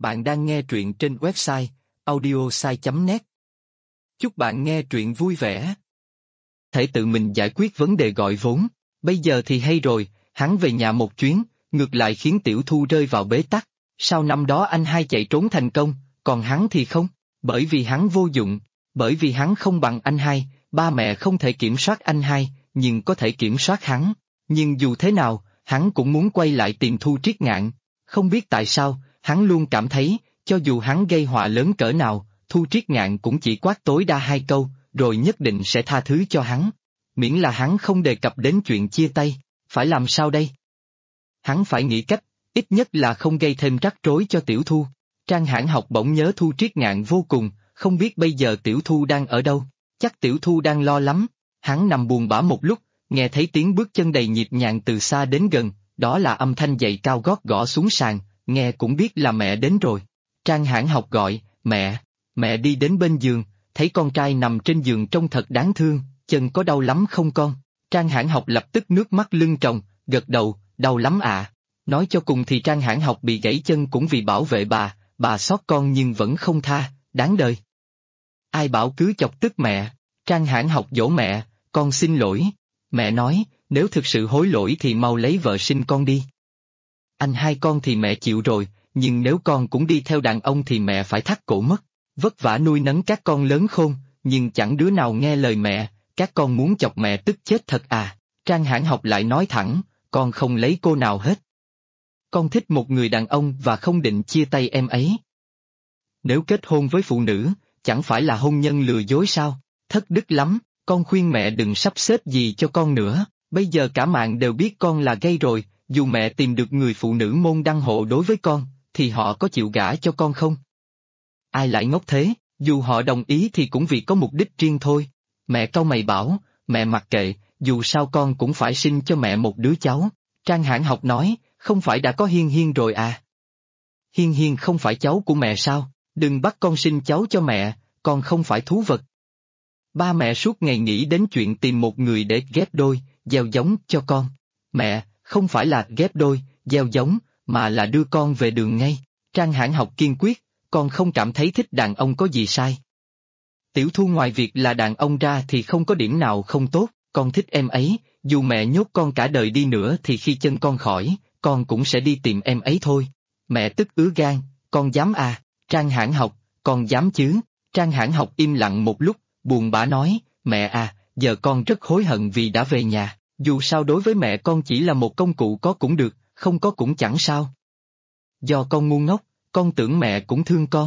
Bạn đang nghe truyện trên website audiosai.net. Chúc bạn nghe truyện vui vẻ. Thể tự mình giải quyết vấn đề gọi vốn, bây giờ thì hay rồi, hắn về nhà một chuyến, ngược lại khiến Tiểu Thu rơi vào bế tắc. Sau năm đó anh hai chạy trốn thành công, còn hắn thì không, bởi vì hắn vô dụng, bởi vì hắn không bằng anh hai, ba mẹ không thể kiểm soát anh hai, nhưng có thể kiểm soát hắn. Nhưng dù thế nào, hắn cũng muốn quay lại tìm Thu Triết Ngạn. Không biết tại sao, hắn luôn cảm thấy, cho dù hắn gây họa lớn cỡ nào, Thu Triết Ngạn cũng chỉ quát tối đa 2 câu, rồi nhất định sẽ tha thứ cho hắn. Miễn là hắn không đề cập đến chuyện chia tay, phải làm sao đây? Hắn phải nghĩ cách, ít nhất là không gây thêm rắc rối cho Tiểu Thu. Trang Hãn Học bỗng nhớ Thu Triết Ngạn vô cùng, không biết bây giờ Tiểu Thu đang ở đâu, chắc Tiểu Thu đang lo lắm. Hắn nằm buồn bã một lúc, nghe thấy tiếng bước chân đầy nhịp nhàng từ xa đến gần, đó là âm thanh giày cao gót gõ xuống sàn, nghe cũng biết là mẹ đến rồi. Trang Hãn Học gọi, mẹ, mẹ đi đến bên giường, thấy con trai nằm trên giường trông thật đáng thương, chân có đau lắm không con? Trang Hãn Học lập tức nước mắt lưng tròng, gật đầu, đau lắm ạ. Nói cho cùng thì Trang Hãn Học bị gãy chân cũng vì bảo vệ bà xót con nhưng vẫn không tha, đáng đời. Ai bảo cứ chọc tức mẹ? Trang Hãn Học dỗ mẹ, con xin lỗi. Mẹ nói, nếu thực sự hối lỗi thì mau lấy vợ sinh con đi. Anh hai con thì mẹ chịu rồi, nhưng nếu con cũng đi theo đàn ông thì mẹ phải thắt cổ mất. Vất vả nuôi nấng các con lớn khôn, nhưng chẳng đứa nào nghe lời mẹ, các con muốn chọc mẹ tức chết thật à. Trang Hãn Học lại nói thẳng, con không lấy cô nào hết. Con thích một người đàn ông và không định chia tay em ấy. Nếu kết hôn với phụ nữ, chẳng phải là hôn nhân lừa dối sao? Thất đức lắm, con khuyên mẹ đừng sắp xếp gì cho con nữa, bây giờ cả mạng đều biết con là gay rồi, dù mẹ tìm được người phụ nữ môn đăng hộ đối với con, thì họ có chịu gả cho con không? Ai lại ngốc thế, dù họ đồng ý thì cũng vì có mục đích riêng thôi. Mẹ cau mày bảo, mẹ mặc kệ, dù sao con cũng phải sinh cho mẹ một đứa cháu. Trang Hãn Học nói, không phải đã có Hiên Hiên rồi à? Hiên Hiên không phải cháu của mẹ sao? Đừng bắt con sinh cháu cho mẹ, con không phải thú vật. Ba mẹ suốt ngày nghĩ đến chuyện tìm một người để ghép đôi, gieo giống cho con. Mẹ, không phải là ghép đôi, gieo giống, mà là đưa con về đường ngay. Trang Hãn Học kiên quyết, con không cảm thấy thích đàn ông có gì sai. Tiểu Thu ngoài việc là đàn ông ra thì không có điểm nào không tốt, con thích em ấy, dù mẹ nhốt con cả đời đi nữa thì khi chân con khỏi, con cũng sẽ đi tìm em ấy thôi. Mẹ tức ứa gan, con dám à? Trang Hãn Học, con dám chứ? Trang Hãn Học im lặng một lúc, buồn bã nói, mẹ à, giờ con rất hối hận vì đã về nhà, dù sao đối với mẹ con chỉ là một công cụ có cũng được, không có cũng chẳng sao. Do con ngu ngốc, con tưởng mẹ cũng thương con.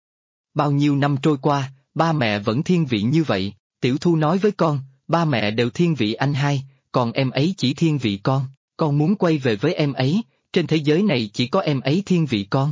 Bao nhiêu năm trôi qua, ba mẹ vẫn thiên vị như vậy, Tiểu Thu nói với con, ba mẹ đều thiên vị anh hai, còn em ấy chỉ thiên vị con muốn quay về với em ấy, trên thế giới này chỉ có em ấy thiên vị con.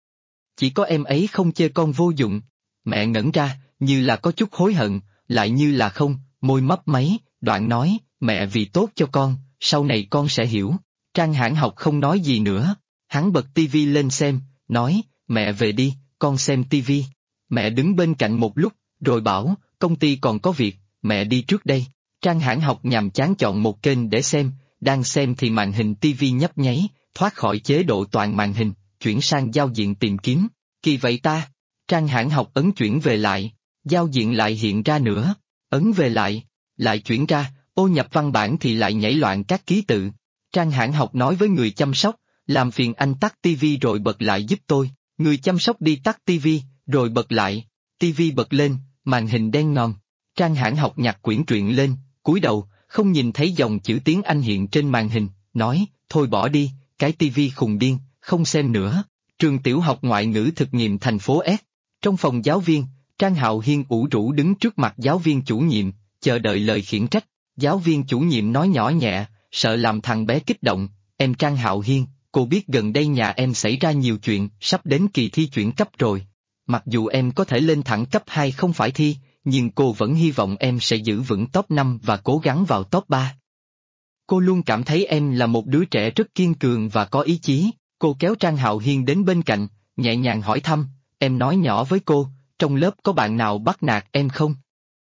Chỉ có em ấy không chê con vô dụng. Mẹ ngẩn ra, như là có chút hối hận, lại như là không, môi mấp máy, đoạn nói, mẹ vì tốt cho con, sau này con sẽ hiểu. Trang Hãn Học không nói gì nữa, hắn bật tivi lên xem, nói, mẹ về đi, con xem tivi. Mẹ đứng bên cạnh một lúc, rồi bảo, công ty còn có việc, mẹ đi trước đây. Trang Hãn Học nhàm chán chọn một kênh để xem, đang xem thì màn hình tivi nhấp nháy, thoát khỏi chế độ toàn màn hình, chuyển sang giao diện tìm kiếm. Kỳ vậy ta? Trang Hãn Học ấn chuyển về lại, giao diện lại hiện ra nữa, ấn về lại chuyển ra, ô nhập văn bản thì lại nhảy loạn các ký tự. Trang Hãn Học nói với người chăm sóc, làm phiền anh tắt tivi rồi bật lại giúp tôi. Người chăm sóc đi tắt tivi, rồi bật lại, tivi bật lên, màn hình đen ngòm. Trang Hãn Học nhặt quyển truyện lên, cúi đầu, không nhìn thấy dòng chữ tiếng Anh hiện trên màn hình, nói, thôi bỏ đi, cái tivi khùng điên, không xem nữa. Trường tiểu học ngoại ngữ thực nghiệm thành phố S. Trong phòng giáo viên, Trang Hạo Hiên ủ rũ đứng trước mặt giáo viên chủ nhiệm, chờ đợi lời khiển trách. Giáo viên chủ nhiệm nói nhỏ nhẹ, sợ làm thằng bé kích động, em Trang Hạo Hiên, cô biết gần đây nhà em xảy ra nhiều chuyện, sắp đến kỳ thi chuyển cấp rồi. Mặc dù em có thể lên thẳng cấp 2 không phải thi, nhưng cô vẫn hy vọng em sẽ giữ vững top 5 và cố gắng vào top 3. Cô luôn cảm thấy em là một đứa trẻ rất kiên cường và có ý chí. Cô kéo Trang Hạo Hiên đến bên cạnh, nhẹ nhàng hỏi thăm, em nói nhỏ với cô, trong lớp có bạn nào bắt nạt em không?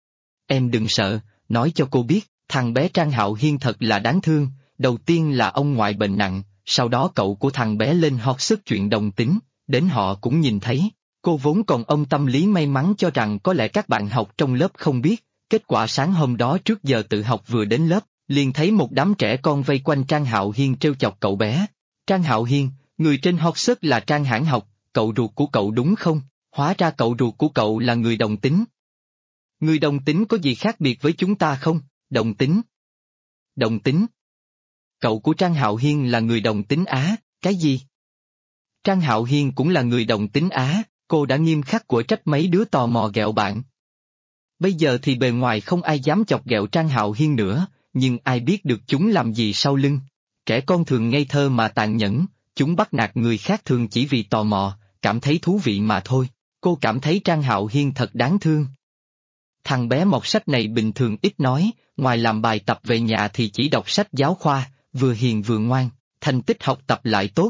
Em đừng sợ, nói cho cô biết, thằng bé Trang Hạo Hiên thật là đáng thương, đầu tiên là ông ngoại bệnh nặng, sau đó cậu của thằng bé lên hot sức chuyện đồng tính, đến họ cũng nhìn thấy. Cô vốn còn ông tâm lý may mắn cho rằng có lẽ các bạn học trong lớp không biết, kết quả sáng hôm đó trước giờ tự học vừa đến lớp, liền thấy một đám trẻ con vây quanh Trang Hạo Hiên trêu chọc cậu bé. Trang Hạo Hiên, người trên hot search là Trang Hãn Học, cậu ruột của cậu đúng không? Hóa ra cậu ruột của cậu là người đồng tính. Người đồng tính có gì khác biệt với chúng ta không? Đồng tính. Đồng tính. Cậu của Trang Hạo Hiên là người đồng tính Á, cái gì? Trang Hạo Hiên cũng là người đồng tính Á, cô đã nghiêm khắc của trách mấy đứa tò mò ghẹo bạn. Bây giờ thì bề ngoài không ai dám chọc ghẹo Trang Hạo Hiên nữa, nhưng ai biết được chúng làm gì sau lưng. Trẻ con thường ngây thơ mà tàn nhẫn, chúng bắt nạt người khác thường chỉ vì tò mò, cảm thấy thú vị mà thôi. Cô cảm thấy Trang Hạo Hiên thật đáng thương. Thằng bé mọt sách này bình thường ít nói, ngoài làm bài tập về nhà thì chỉ đọc sách giáo khoa, vừa hiền vừa ngoan, thành tích học tập lại tốt.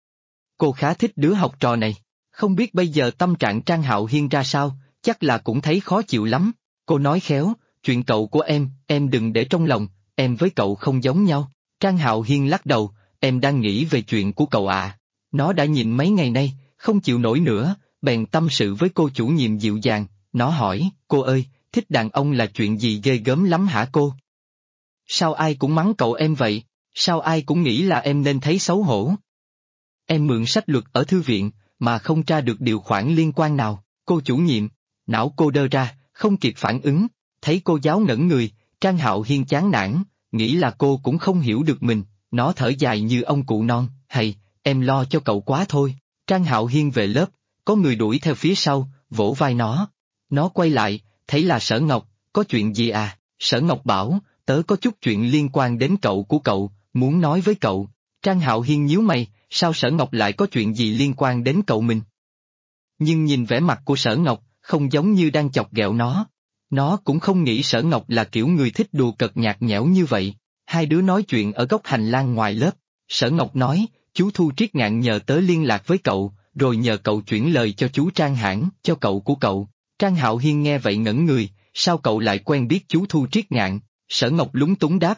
Cô khá thích đứa học trò này, không biết bây giờ tâm trạng Trang Hạo Hiên ra sao, chắc là cũng thấy khó chịu lắm. Cô nói khéo, chuyện cậu của em đừng để trong lòng, em với cậu không giống nhau. Trang Hạo Hiên lắc đầu, em đang nghĩ về chuyện của cậu à. Nó đã nhịn mấy ngày nay, không chịu nổi nữa, bèn tâm sự với cô chủ nhiệm dịu dàng, nó hỏi, cô ơi, thích đàn ông là chuyện gì ghê gớm lắm hả cô? Sao ai cũng mắng cậu em vậy, sao ai cũng nghĩ là em nên thấy xấu hổ? Em mượn sách luật ở thư viện, mà không tra được điều khoản liên quan nào, cô chủ nhiệm, não cô đơ ra, không kịp phản ứng, thấy cô giáo ngẩn người, Trang Hạo Hiên chán nản, nghĩ là cô cũng không hiểu được mình, nó thở dài như ông cụ non, hay, em lo cho cậu quá thôi. Trang Hạo Hiên về lớp, có người đuổi theo phía sau, vỗ vai nó. Nó quay lại, thấy là Sở Ngọc, có chuyện gì à? Sở Ngọc bảo, tớ có chút chuyện liên quan đến cậu của cậu, muốn nói với cậu. Trang Hạo Hiên nhíu mày, sao Sở Ngọc lại có chuyện gì liên quan đến cậu mình? Nhưng nhìn vẻ mặt của Sở Ngọc, không giống như đang chọc ghẹo nó. Nó cũng không nghĩ Sở Ngọc là kiểu người thích đùa cợt nhạt nhẽo như vậy. Hai đứa nói chuyện ở góc hành lang ngoài lớp. Sở Ngọc nói, chú Thu Triết Ngạn nhờ tớ liên lạc với cậu, rồi nhờ cậu chuyển lời cho chú Trang Hãn, cho cậu của cậu. Trang Hạo Hiên nghe vậy ngẩn người, sao cậu lại quen biết chú Thu Triết Ngạn? Sở Ngọc lúng túng đáp,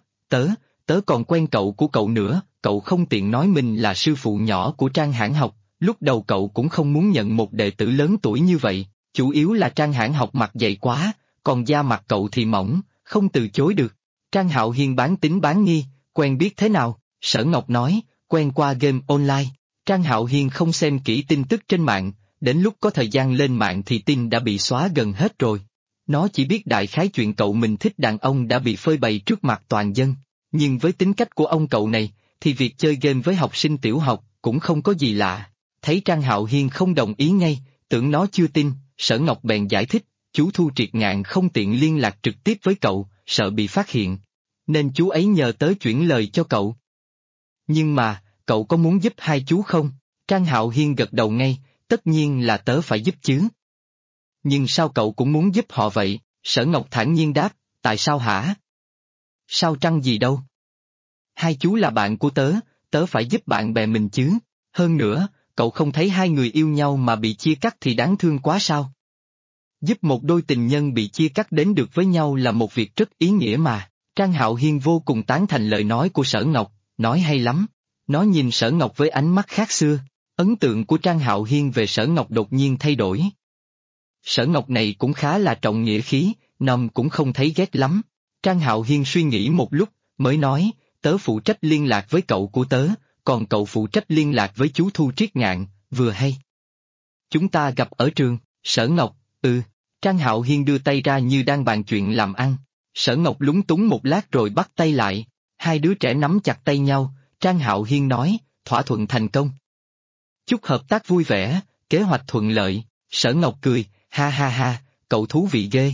tớ còn quen cậu của cậu nữa, cậu không tiện nói mình là sư phụ nhỏ của Trang Hãn Học, lúc đầu cậu cũng không muốn nhận một đệ tử lớn tuổi như vậy, chủ yếu là Trang Hãn Học mặt dày quá, còn da mặt cậu thì mỏng, không từ chối được. Trang Hạo Hiên bán tín bán nghi, quen biết thế nào? Sở Ngọc nói, quen qua game online. Trang Hạo Hiên không xem kỹ tin tức trên mạng, đến lúc có thời gian lên mạng thì tin đã bị xóa gần hết rồi. Nó chỉ biết đại khái chuyện cậu mình thích đàn ông đã bị phơi bày trước mặt toàn dân, nhưng với tính cách của ông cậu này, thì việc chơi game với học sinh tiểu học cũng không có gì lạ. Thấy Trang Hạo Hiên không đồng ý ngay, tưởng nó chưa tin, Sở Ngọc bèn giải thích, chú Thu Triệt Ngạn không tiện liên lạc trực tiếp với cậu, sợ bị phát hiện. Nên chú ấy nhờ tớ chuyển lời cho cậu. Nhưng mà, cậu có muốn giúp hai chú không? Trang Hạo Hiên gật đầu ngay, tất nhiên là tớ phải giúp chứ. Nhưng sao cậu cũng muốn giúp họ vậy? Sở Ngọc thản nhiên đáp, tại sao hả? Sao trăng gì đâu? Hai chú là bạn của tớ phải giúp bạn bè mình chứ. Hơn nữa, cậu không thấy hai người yêu nhau mà bị chia cắt thì đáng thương quá sao? Giúp một đôi tình nhân bị chia cắt đến được với nhau là một việc rất ý nghĩa mà. Trang Hạo Hiên vô cùng tán thành lời nói của Sở Ngọc, nói hay lắm. Nó nhìn Sở Ngọc với ánh mắt khác xưa, ấn tượng của Trang Hạo Hiên về Sở Ngọc đột nhiên thay đổi. Sở Ngọc này cũng khá là trọng nghĩa khí, Nằm cũng không thấy ghét lắm. Trang Hạo Hiên suy nghĩ một lúc, mới nói, tớ phụ trách liên lạc với cậu của tớ, còn cậu phụ trách liên lạc với chú Thu Triết Ngạn, vừa hay. Chúng ta gặp ở trường, Sở Ngọc, Trang Hạo Hiên đưa tay ra như đang bàn chuyện làm ăn. Sở Ngọc lúng túng một lát rồi bắt tay lại, hai đứa trẻ nắm chặt tay nhau, Trang Hạo Hiên nói, thỏa thuận thành công. Chúc hợp tác vui vẻ, kế hoạch thuận lợi, Sở Ngọc cười, ha ha ha, cậu thú vị ghê.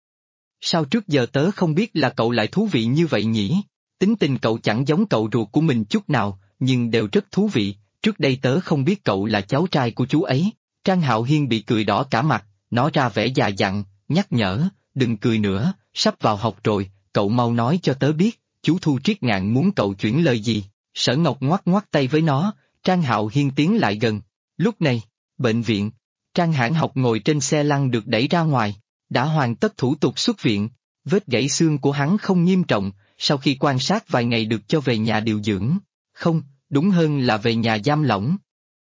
Sao trước giờ tớ không biết là cậu lại thú vị như vậy nhỉ? Tính tình cậu chẳng giống cậu ruột của mình chút nào, nhưng đều rất thú vị, trước đây tớ không biết cậu là cháu trai của chú ấy. Trang Hạo Hiên bị cười đỏ cả mặt, nó ra vẻ già dặn, nhắc nhở, đừng cười nữa, sắp vào học rồi, cậu mau nói cho tớ biết, chú Thu Triết Ngạn muốn cậu chuyển lời gì. Sở Ngọc ngoắc ngoắc tay với nó, Trang Hạo Hiên tiến lại gần. Lúc này, bệnh viện, Trang Hãn Học ngồi trên xe lăn được đẩy ra ngoài, đã hoàn tất thủ tục xuất viện, vết gãy xương của hắn không nghiêm trọng, sau khi quan sát vài ngày được cho về nhà điều dưỡng, không, đúng hơn là về nhà giam lỏng.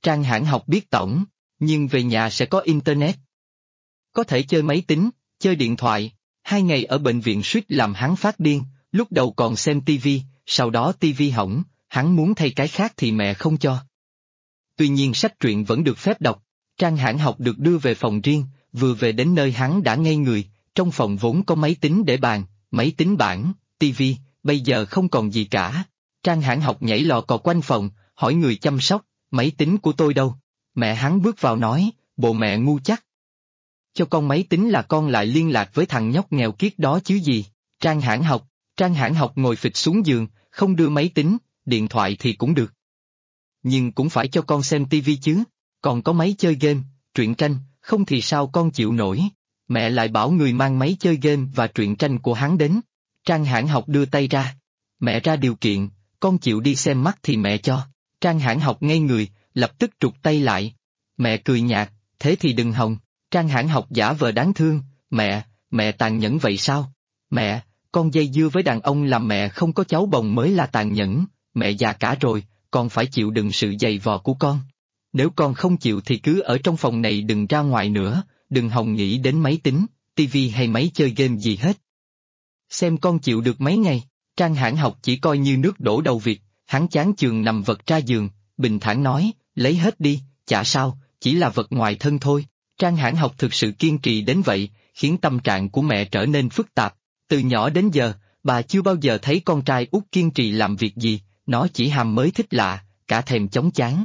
Trang Hãn Học biết tổng, nhưng về nhà sẽ có internet. Có thể chơi máy tính, chơi điện thoại. 2 ngày ở bệnh viện suýt làm hắn phát điên, lúc đầu còn xem tivi, sau đó tivi hỏng, hắn muốn thay cái khác thì mẹ không cho. Tuy nhiên sách truyện vẫn được phép đọc. Trang Hãn Học được đưa về phòng riêng, vừa về đến nơi hắn đã ngây người, trong phòng vốn có máy tính để bàn, máy tính bảng, tivi, bây giờ không còn gì cả. Trang Hãn Học nhảy lò cò quanh phòng, hỏi người chăm sóc, máy tính của tôi đâu? Mẹ hắn bước vào nói, bộ mẹ ngu chắc. Cho con máy tính là con lại liên lạc với thằng nhóc nghèo kiết đó chứ gì. Trang Hãn Học ngồi phịch xuống giường, không đưa máy tính, điện thoại thì cũng được. Nhưng cũng phải cho con xem tivi chứ, còn có máy chơi game, truyện tranh, không thì sao con chịu nổi. Mẹ lại bảo người mang máy chơi game và truyện tranh của hắn đến. Trang Hãn Học đưa tay ra. Mẹ ra điều kiện, con chịu đi xem mắt thì mẹ cho. Trang Hãn Học ngây người, lập tức trục tay lại. Mẹ cười nhạt, thế thì đừng hòng. Trang Hãn Học giả vờ đáng thương, mẹ tàn nhẫn vậy sao? Mẹ, con dây dưa với đàn ông làm mẹ không có cháu bồng mới là tàn nhẫn, mẹ già cả rồi, con phải chịu đựng sự dày vò của con. Nếu con không chịu thì cứ ở trong phòng này đừng ra ngoài nữa, đừng hòng nghĩ đến máy tính, tivi hay máy chơi game gì hết. Xem con chịu được mấy ngày. Trang Hãn Học chỉ coi như nước đổ đầu vịt, hắn chán chường nằm vật ra giường, bình thản nói, lấy hết đi, chả sao, chỉ là vật ngoài thân thôi. Trang Hãn Học thực sự kiên trì đến vậy, khiến tâm trạng của mẹ trở nên phức tạp. Từ nhỏ đến giờ, bà chưa bao giờ thấy con trai út kiên trì làm việc gì, nó chỉ ham mới thích lạ, cả thèm chóng chán.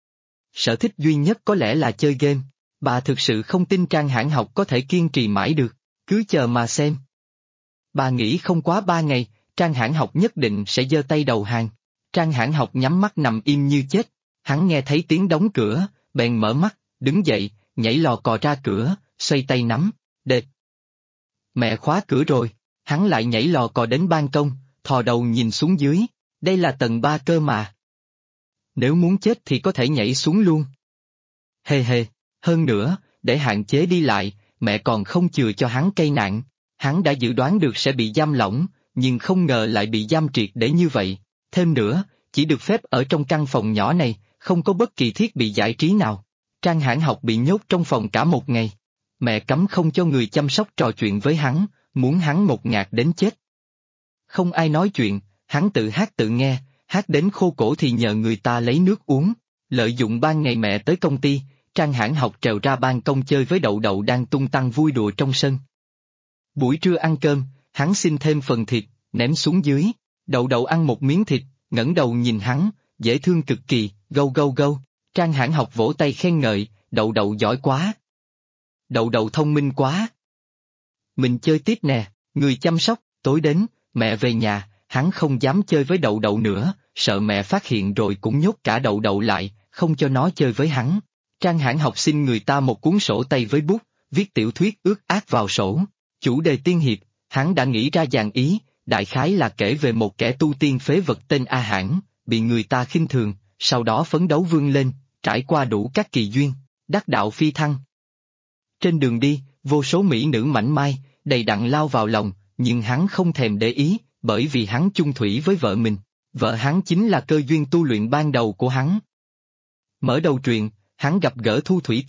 Sở thích duy nhất có lẽ là chơi game. Bà thực sự không tin Trang Hãn Học có thể kiên trì mãi được, cứ chờ mà xem. Bà nghĩ không quá 3 ngày, Trang Hãn Học nhất định sẽ giơ tay đầu hàng. Trang Hãn Học nhắm mắt nằm im như chết, hắn nghe thấy tiếng đóng cửa, bèn mở mắt, đứng dậy, nhảy lò cò ra cửa, xoay tay nắm, đệt. Mẹ khóa cửa rồi, hắn lại nhảy lò cò đến ban công, thò đầu nhìn xuống dưới, đây là tầng 3 cơ mà. Nếu muốn chết thì có thể nhảy xuống luôn. Hề hề, hơn nữa, để hạn chế đi lại, mẹ còn không chừa cho hắn cây nạn. Hắn đã dự đoán được sẽ bị giam lỏng, nhưng không ngờ lại bị giam triệt để như vậy. Thêm nữa, chỉ được phép ở trong căn phòng nhỏ này, không có bất kỳ thiết bị giải trí nào. Trang Hãn Học bị nhốt trong phòng cả 1 ngày. Mẹ cấm không cho người chăm sóc trò chuyện với hắn, muốn hắn ngột ngạt đến chết. Không ai nói chuyện, hắn tự hát tự nghe, hát đến khô cổ thì nhờ người ta lấy nước uống. Lợi dụng ban ngày mẹ tới công ty, Trang Hãn Học trèo ra ban công chơi với Đậu Đậu đang tung tăng vui đùa trong sân. Buổi trưa ăn cơm, hắn xin thêm phần thịt, ném xuống dưới. Đậu Đậu ăn một miếng thịt, ngẩng đầu nhìn hắn, dễ thương cực kỳ, gâu gâu gâu. Trang Hãn Học vỗ tay khen ngợi, Đậu Đậu giỏi quá. Đậu Đậu thông minh quá. Mình chơi tiếp nè, người chăm sóc, tối đến, mẹ về nhà, hắn không dám chơi với Đậu Đậu nữa, sợ mẹ phát hiện rồi cũng nhốt cả Đậu Đậu lại, không cho nó chơi với hắn. Trang Hãn Học xin người ta một cuốn sổ tay với bút, viết tiểu thuyết ước ác vào sổ. Chủ đề tiên hiệp, hắn đã nghĩ ra dàn ý, đại khái là kể về một kẻ tu tiên phế vật tên A Hãn, bị người ta khinh thường, sau đó phấn đấu vươn lên, trải qua đủ các kỳ duyên, đắc đạo phi thăng. Trên đường đi, vô số mỹ nữ mảnh mai, đầy đặn lao vào lòng, nhưng hắn không thèm để ý, bởi vì hắn chung thủy với vợ mình. Vợ hắn chính là cơ duyên tu luyện ban đầu của hắn. Mở đầu truyện, hắn gặp gỡ Thu Thủy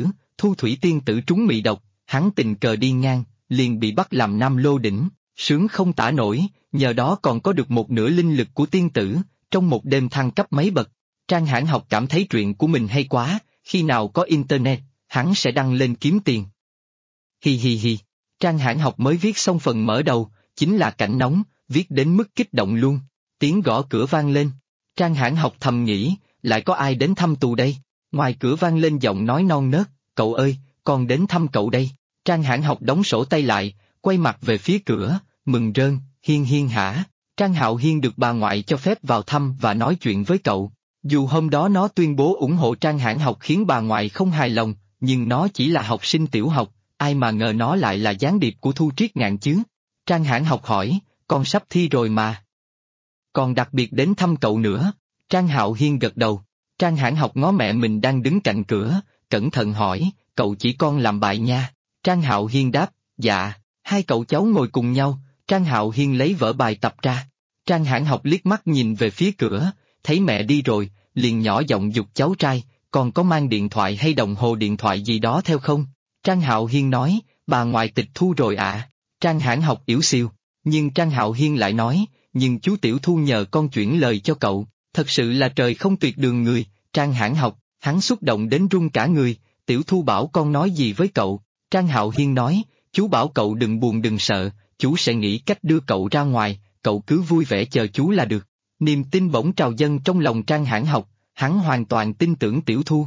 Tiên tử trúng mị độc, hắn tình cờ đi ngang, liền bị bắt làm nam lô đỉnh, sướng không tả nổi, nhờ đó còn có được một nửa linh lực của tiên tử, trong một đêm thăng cấp mấy bậc. Trang Hãn Học cảm thấy truyện của mình hay quá, khi nào có internet, hắn sẽ đăng lên kiếm tiền. Hi hi hi, Trang Hãn Học mới viết xong phần mở đầu, chính là cảnh nóng, viết đến mức kích động luôn. Tiếng gõ cửa vang lên. Trang Hãn Học thầm nghĩ, lại có ai đến thăm tù đây? Ngoài cửa vang lên giọng nói non nớt, cậu ơi, con đến thăm cậu đây. Trang Hãn Học đóng sổ tay lại, quay mặt về phía cửa, mừng rơn, Hiên Hiên hả? Trang Hạo Hiên được bà ngoại cho phép vào thăm và nói chuyện với cậu. Dù hôm đó nó tuyên bố ủng hộ Trang Hãn Học khiến bà ngoại không hài lòng, nhưng nó chỉ là học sinh tiểu học, ai mà ngờ nó lại là gián điệp của Thu Triết Ngạn chứ? Trang Hãn Học hỏi, con sắp thi rồi mà. Còn đặc biệt đến thăm cậu nữa. Trang Hạo Hiên gật đầu. Trang Hãn Học ngó mẹ mình đang đứng cạnh cửa, cẩn thận hỏi, cậu chỉ con làm bài nha. Trang Hạo Hiên đáp, dạ. Hai cậu cháu ngồi cùng nhau, Trang Hạo Hiên lấy vở bài tập ra. Trang Hãn Học liếc mắt nhìn về phía cửa, thấy mẹ đi rồi, liền nhỏ giọng giục cháu trai, còn có mang điện thoại hay đồng hồ điện thoại gì đó theo không? Trang Hạo Hiên nói, bà ngoại tịch thu rồi ạ. Trang Hãn Học yếu xìu, nhưng Trang Hạo Hiên lại nói, nhưng chú Tiểu Thu nhờ con chuyển lời cho cậu, thật sự là trời không tuyệt đường người. Trang Hãn Học, hắn xúc động đến run cả người, Tiểu Thu bảo con nói gì với cậu? Trang Hạo Hiên nói, chú bảo cậu đừng buồn đừng sợ, chú sẽ nghĩ cách đưa cậu ra ngoài, cậu cứ vui vẻ chờ chú là được. Niềm tin bỗng trào dâng trong lòng Trang Hãn Học, hắn hoàn toàn tin tưởng Tiểu Thu.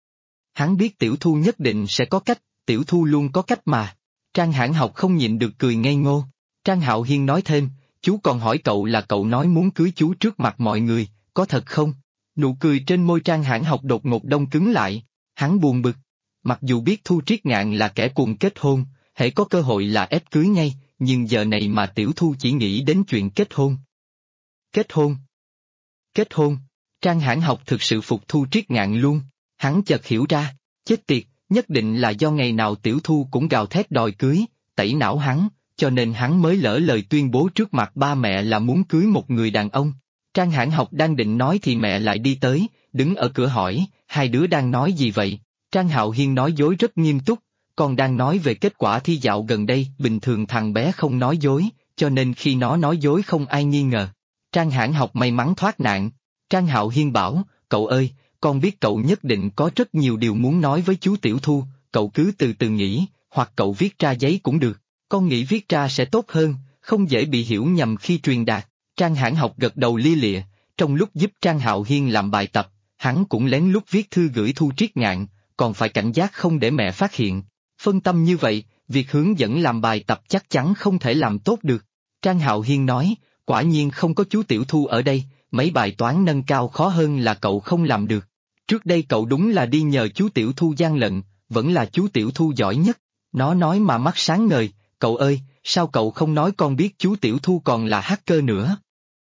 Hắn biết Tiểu Thu nhất định sẽ có cách, Tiểu Thu luôn có cách mà. Trang Hãn Học không nhịn được cười ngây ngô. Trang Hạo Hiên nói thêm, chú còn hỏi cậu là cậu nói muốn cưới chú trước mặt mọi người, có thật không? Nụ cười trên môi Trang Hãn Học đột ngột đông cứng lại, hắn buồn bực. Mặc dù biết Thu Triết Ngạn là kẻ cuồng kết hôn, hễ có cơ hội là ép cưới ngay, nhưng giờ này mà Tiểu Thu chỉ nghĩ đến chuyện kết hôn. Kết hôn? Kết hôn? Trang Hãn Học thực sự phục Thu Triết Ngạn luôn, hắn chợt hiểu ra, chết tiệt, nhất định là do ngày nào Tiểu Thu cũng gào thét đòi cưới, tẩy não hắn, cho nên hắn mới lỡ lời tuyên bố trước mặt ba mẹ là muốn cưới một người đàn ông. Trang Hãn Học đang định nói thì mẹ lại đi tới, đứng ở cửa hỏi, hai đứa đang nói gì vậy? Trang Hạo Hiên nói dối rất nghiêm túc, còn đang nói về kết quả thi dạo gần đây, bình thường thằng bé không nói dối, cho nên khi nó nói dối không ai nghi ngờ. Trang Hãn Học may mắn thoát nạn. Trang Hạo Hiên bảo, cậu ơi, con biết cậu nhất định có rất nhiều điều muốn nói với chú Tiểu Thu, cậu cứ từ từ nghĩ, hoặc cậu viết ra giấy cũng được, con nghĩ viết ra sẽ tốt hơn, không dễ bị hiểu nhầm khi truyền đạt. Trang Hãn Học gật đầu lia lịa, trong lúc giúp Trang Hạo Hiên làm bài tập, hắn cũng lén lút viết thư gửi Thu Triết Ngạn, còn phải cảnh giác không để mẹ phát hiện. Phân tâm như vậy, việc hướng dẫn làm bài tập chắc chắn không thể làm tốt được. Trang Hạo Hiên nói, quả nhiên không có chú Tiểu Thu ở đây, mấy bài toán nâng cao khó hơn là cậu không làm được. Trước đây cậu đúng là đi nhờ chú Tiểu Thu gian lận, vẫn là chú Tiểu Thu giỏi nhất. Nó nói mà mắt sáng ngời, cậu ơi, sao cậu không nói con biết chú Tiểu Thu còn là hacker nữa?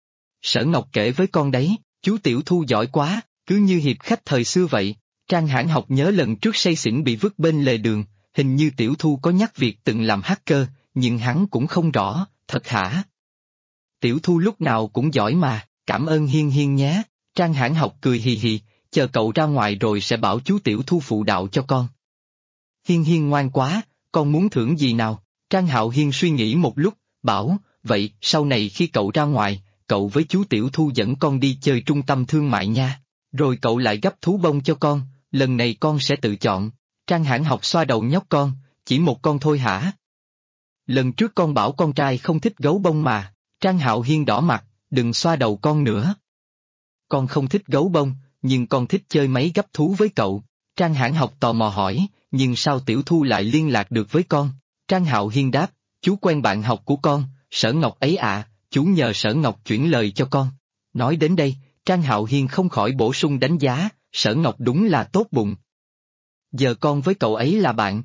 Sở Ngọc kể với con đấy, chú Tiểu Thu giỏi quá, cứ như hiệp khách thời xưa vậy. Trang Hãn Học nhớ lần trước say xỉn bị vứt bên lề đường, hình như Tiểu Thu có nhắc việc từng làm hacker, nhưng hắn cũng không rõ, thật hả? Tiểu Thu lúc nào cũng giỏi mà, cảm ơn Hiên Hiên nhé. Trang Hãn Học cười hì hì, chờ cậu ra ngoài rồi sẽ bảo chú Tiểu Thu phụ đạo cho con. Hiên Hiên ngoan quá, con muốn thưởng gì nào? Trang Hạo Hiên suy nghĩ một lúc, bảo, vậy sau này khi cậu ra ngoài, cậu với chú Tiểu Thu dẫn con đi chơi trung tâm thương mại nha. Rồi cậu lại gấp thú bông cho con, lần này con sẽ tự chọn. Trang Hãn Học xoa đầu nhóc con, chỉ một con thôi hả? Lần trước con bảo con trai không thích gấu bông mà. Trang Hạo Hiên đỏ mặt, đừng xoa đầu con nữa. Con không thích gấu bông, nhưng con thích chơi máy gấp thú với cậu. Trang Hãn Học tò mò hỏi, nhưng sao Tiểu Thu lại liên lạc được với con? Trang Hạo Hiên đáp, chú quen bạn học của con, Sở Ngọc ấy à, chú nhờ Sở Ngọc chuyển lời cho con. Nói đến đây, Trang Hạo Hiên không khỏi bổ sung đánh giá, Sở Ngọc đúng là tốt bụng. Giờ con với cậu ấy là bạn.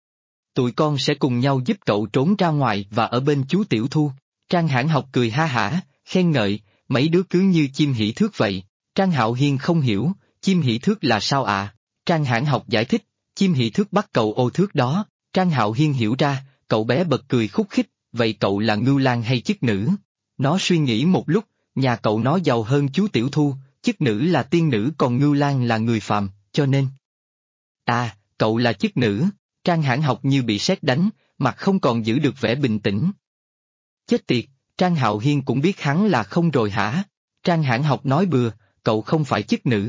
Tụi con sẽ cùng nhau giúp cậu trốn ra ngoài và ở bên chú Tiểu Thu. Trang Hãn Học cười ha hả, khen ngợi, mấy đứa cứ như chim hỉ thước vậy. Trang Hạo Hiên không hiểu, chim hỉ thước là sao ạ? Trang Hãn Học giải thích, chim hỉ thước bắt cậu ô thước đó. Trang Hạo Hiên hiểu ra, cậu bé bật cười khúc khích, vậy cậu là ngưu lang hay chức nữ? Nó suy nghĩ một lúc, nhà cậu nó giàu hơn chú Tiểu Thu, chức nữ là tiên nữ còn ngưu lang là người phàm, cho nên. À, cậu là chức nữ. Trang Hãn Học như bị sét đánh, mặt không còn giữ được vẻ bình tĩnh. Chết tiệt, Trang Hạo Hiên cũng biết hắn là không rồi hả? Trang Hãn Học nói bừa, cậu không phải chức nữ.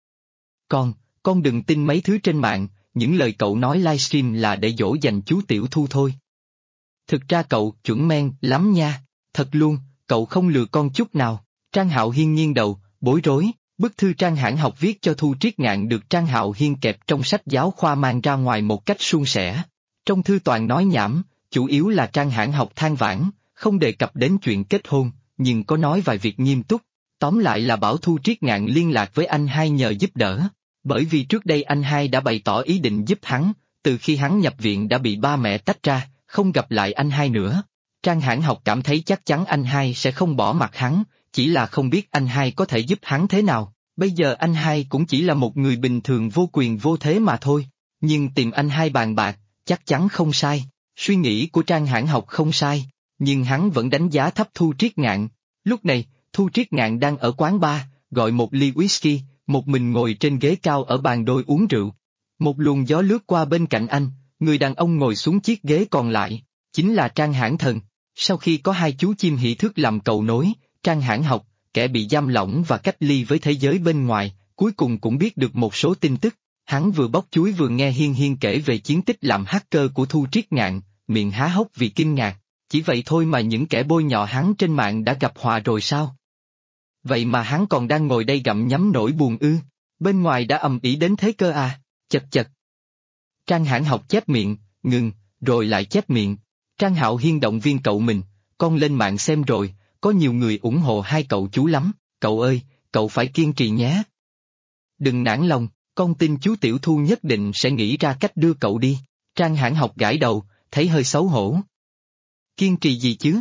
Con đừng tin mấy thứ trên mạng, những lời cậu nói livestream là để dỗ dành chú Tiểu Thu thôi. Thực ra cậu chuẩn men lắm nha, thật luôn, cậu không lừa con chút nào. Trang Hạo Hiên nghiêng đầu, bối rối, bức thư Trang Hãn Học viết cho Thu Triết Ngạn được Trang Hạo Hiên kẹp trong sách giáo khoa mang ra ngoài một cách suôn sẻ. Trong thư toàn nói nhảm, chủ yếu là Trang Hãn Học than vãn, không đề cập đến chuyện kết hôn, nhưng có nói vài việc nghiêm túc. Tóm lại là bảo Thu Triết Ngạn liên lạc với anh hai nhờ giúp đỡ. Bởi vì trước đây anh hai đã bày tỏ ý định giúp hắn, từ khi hắn nhập viện đã bị ba mẹ tách ra, không gặp lại anh hai nữa. Trang Hãn Học cảm thấy chắc chắn anh hai sẽ không bỏ mặt hắn, chỉ là không biết anh hai có thể giúp hắn thế nào. Bây giờ anh hai cũng chỉ là một người bình thường vô quyền vô thế mà thôi, nhưng tìm anh hai bàn bạc, chắc chắn không sai. Suy nghĩ của Trang Hãn Học không sai, nhưng hắn vẫn đánh giá thấp Thu Triết Ngạn. Lúc này, Thu Triết Ngạn đang ở quán bar, gọi một ly whisky, một mình ngồi trên ghế cao ở bàn đôi uống rượu. Một luồng gió lướt qua bên cạnh anh, người đàn ông ngồi xuống chiếc ghế còn lại, chính là Trang Hãn Thần. Sau khi có hai chú chim hỷ thước làm cầu nối, Trang Hãn Học, kẻ bị giam lỏng và cách ly với thế giới bên ngoài, cuối cùng cũng biết được một số tin tức. Hắn vừa bóc chuối vừa nghe Hiên Hiên kể về chiến tích làm hacker của Thu Triết Ngạn, miệng há hốc vì kinh ngạc. Chỉ vậy thôi mà những kẻ bôi nhọ hắn trên mạng đã gặp họa rồi sao? Vậy mà hắn còn đang ngồi đây gặm nhấm nỗi buồn ư? Bên ngoài đã ầm ĩ đến thế cơ à? Chật chật. Trang Hãn Học chép miệng, ngừng, rồi lại chép miệng. Trang Hạo Hiên động viên cậu mình, con lên mạng xem rồi, có nhiều người ủng hộ hai cậu chú lắm, cậu ơi, cậu phải kiên trì nhé. Đừng nản lòng, con tin chú Tiểu Thu nhất định sẽ nghĩ ra cách đưa cậu đi. Trang Hãn Học gãi đầu, thấy hơi xấu hổ. Kiên trì gì chứ?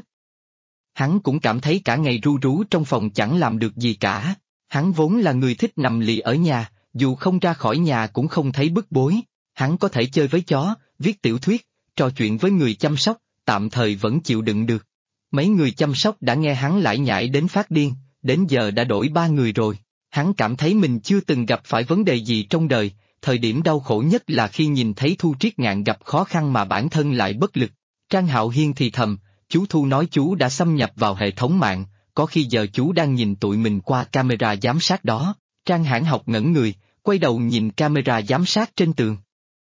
Hắn cũng cảm thấy cả ngày ru rú trong phòng chẳng làm được gì cả. Hắn vốn là người thích nằm lì ở nhà, dù không ra khỏi nhà cũng không thấy bức bối. Hắn có thể chơi với chó, viết tiểu thuyết, trò chuyện với người chăm sóc, tạm thời vẫn chịu đựng được. Mấy người chăm sóc đã nghe hắn lải nhải đến phát điên, đến giờ đã đổi 3 người rồi. Hắn cảm thấy mình chưa từng gặp phải vấn đề gì trong đời, thời điểm đau khổ nhất là khi nhìn thấy Thu Triết Ngạn gặp khó khăn mà bản thân lại bất lực. Trang Hạo Hiên thì thầm, chú Thu nói chú đã xâm nhập vào hệ thống mạng, có khi giờ chú đang nhìn tụi mình qua camera giám sát đó. Trang Hãn Học ngẩn người, quay đầu nhìn camera giám sát trên tường.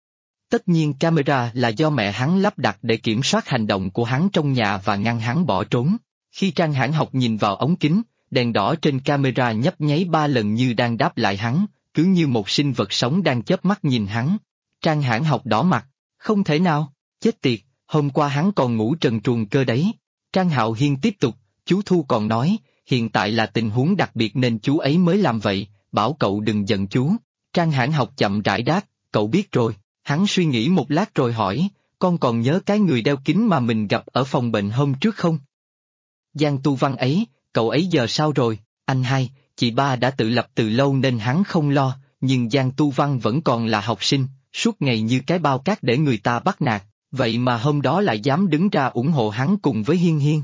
Tất nhiên camera là do mẹ hắn lắp đặt để kiểm soát hành động của hắn trong nhà và ngăn hắn bỏ trốn. Khi Trang Hãn Học nhìn vào ống kính, đèn đỏ trên camera nhấp nháy 3 lần như đang đáp lại hắn, cứ như một sinh vật sống đang chớp mắt nhìn hắn. Trang Hãn Học đỏ mặt, không thể nào, chết tiệt, hôm qua hắn còn ngủ trần truồng cơ đấy. Trang Hạo Hiên tiếp tục, chú Thu còn nói, hiện tại là tình huống đặc biệt nên chú ấy mới làm vậy, bảo cậu đừng giận chú. Trang Hãn Học chậm rãi đáp, cậu biết rồi. Hắn suy nghĩ một lát rồi hỏi, con còn nhớ cái người đeo kính mà mình gặp ở phòng bệnh hôm trước không? Giang Tu Văn ấy, cậu ấy giờ sao rồi? Anh hai, chị ba đã tự lập từ lâu nên hắn không lo, nhưng Giang Tu Văn vẫn còn là học sinh, suốt ngày như cái bao cát để người ta bắt nạt, vậy mà hôm đó lại dám đứng ra ủng hộ hắn cùng với Hiên Hiên.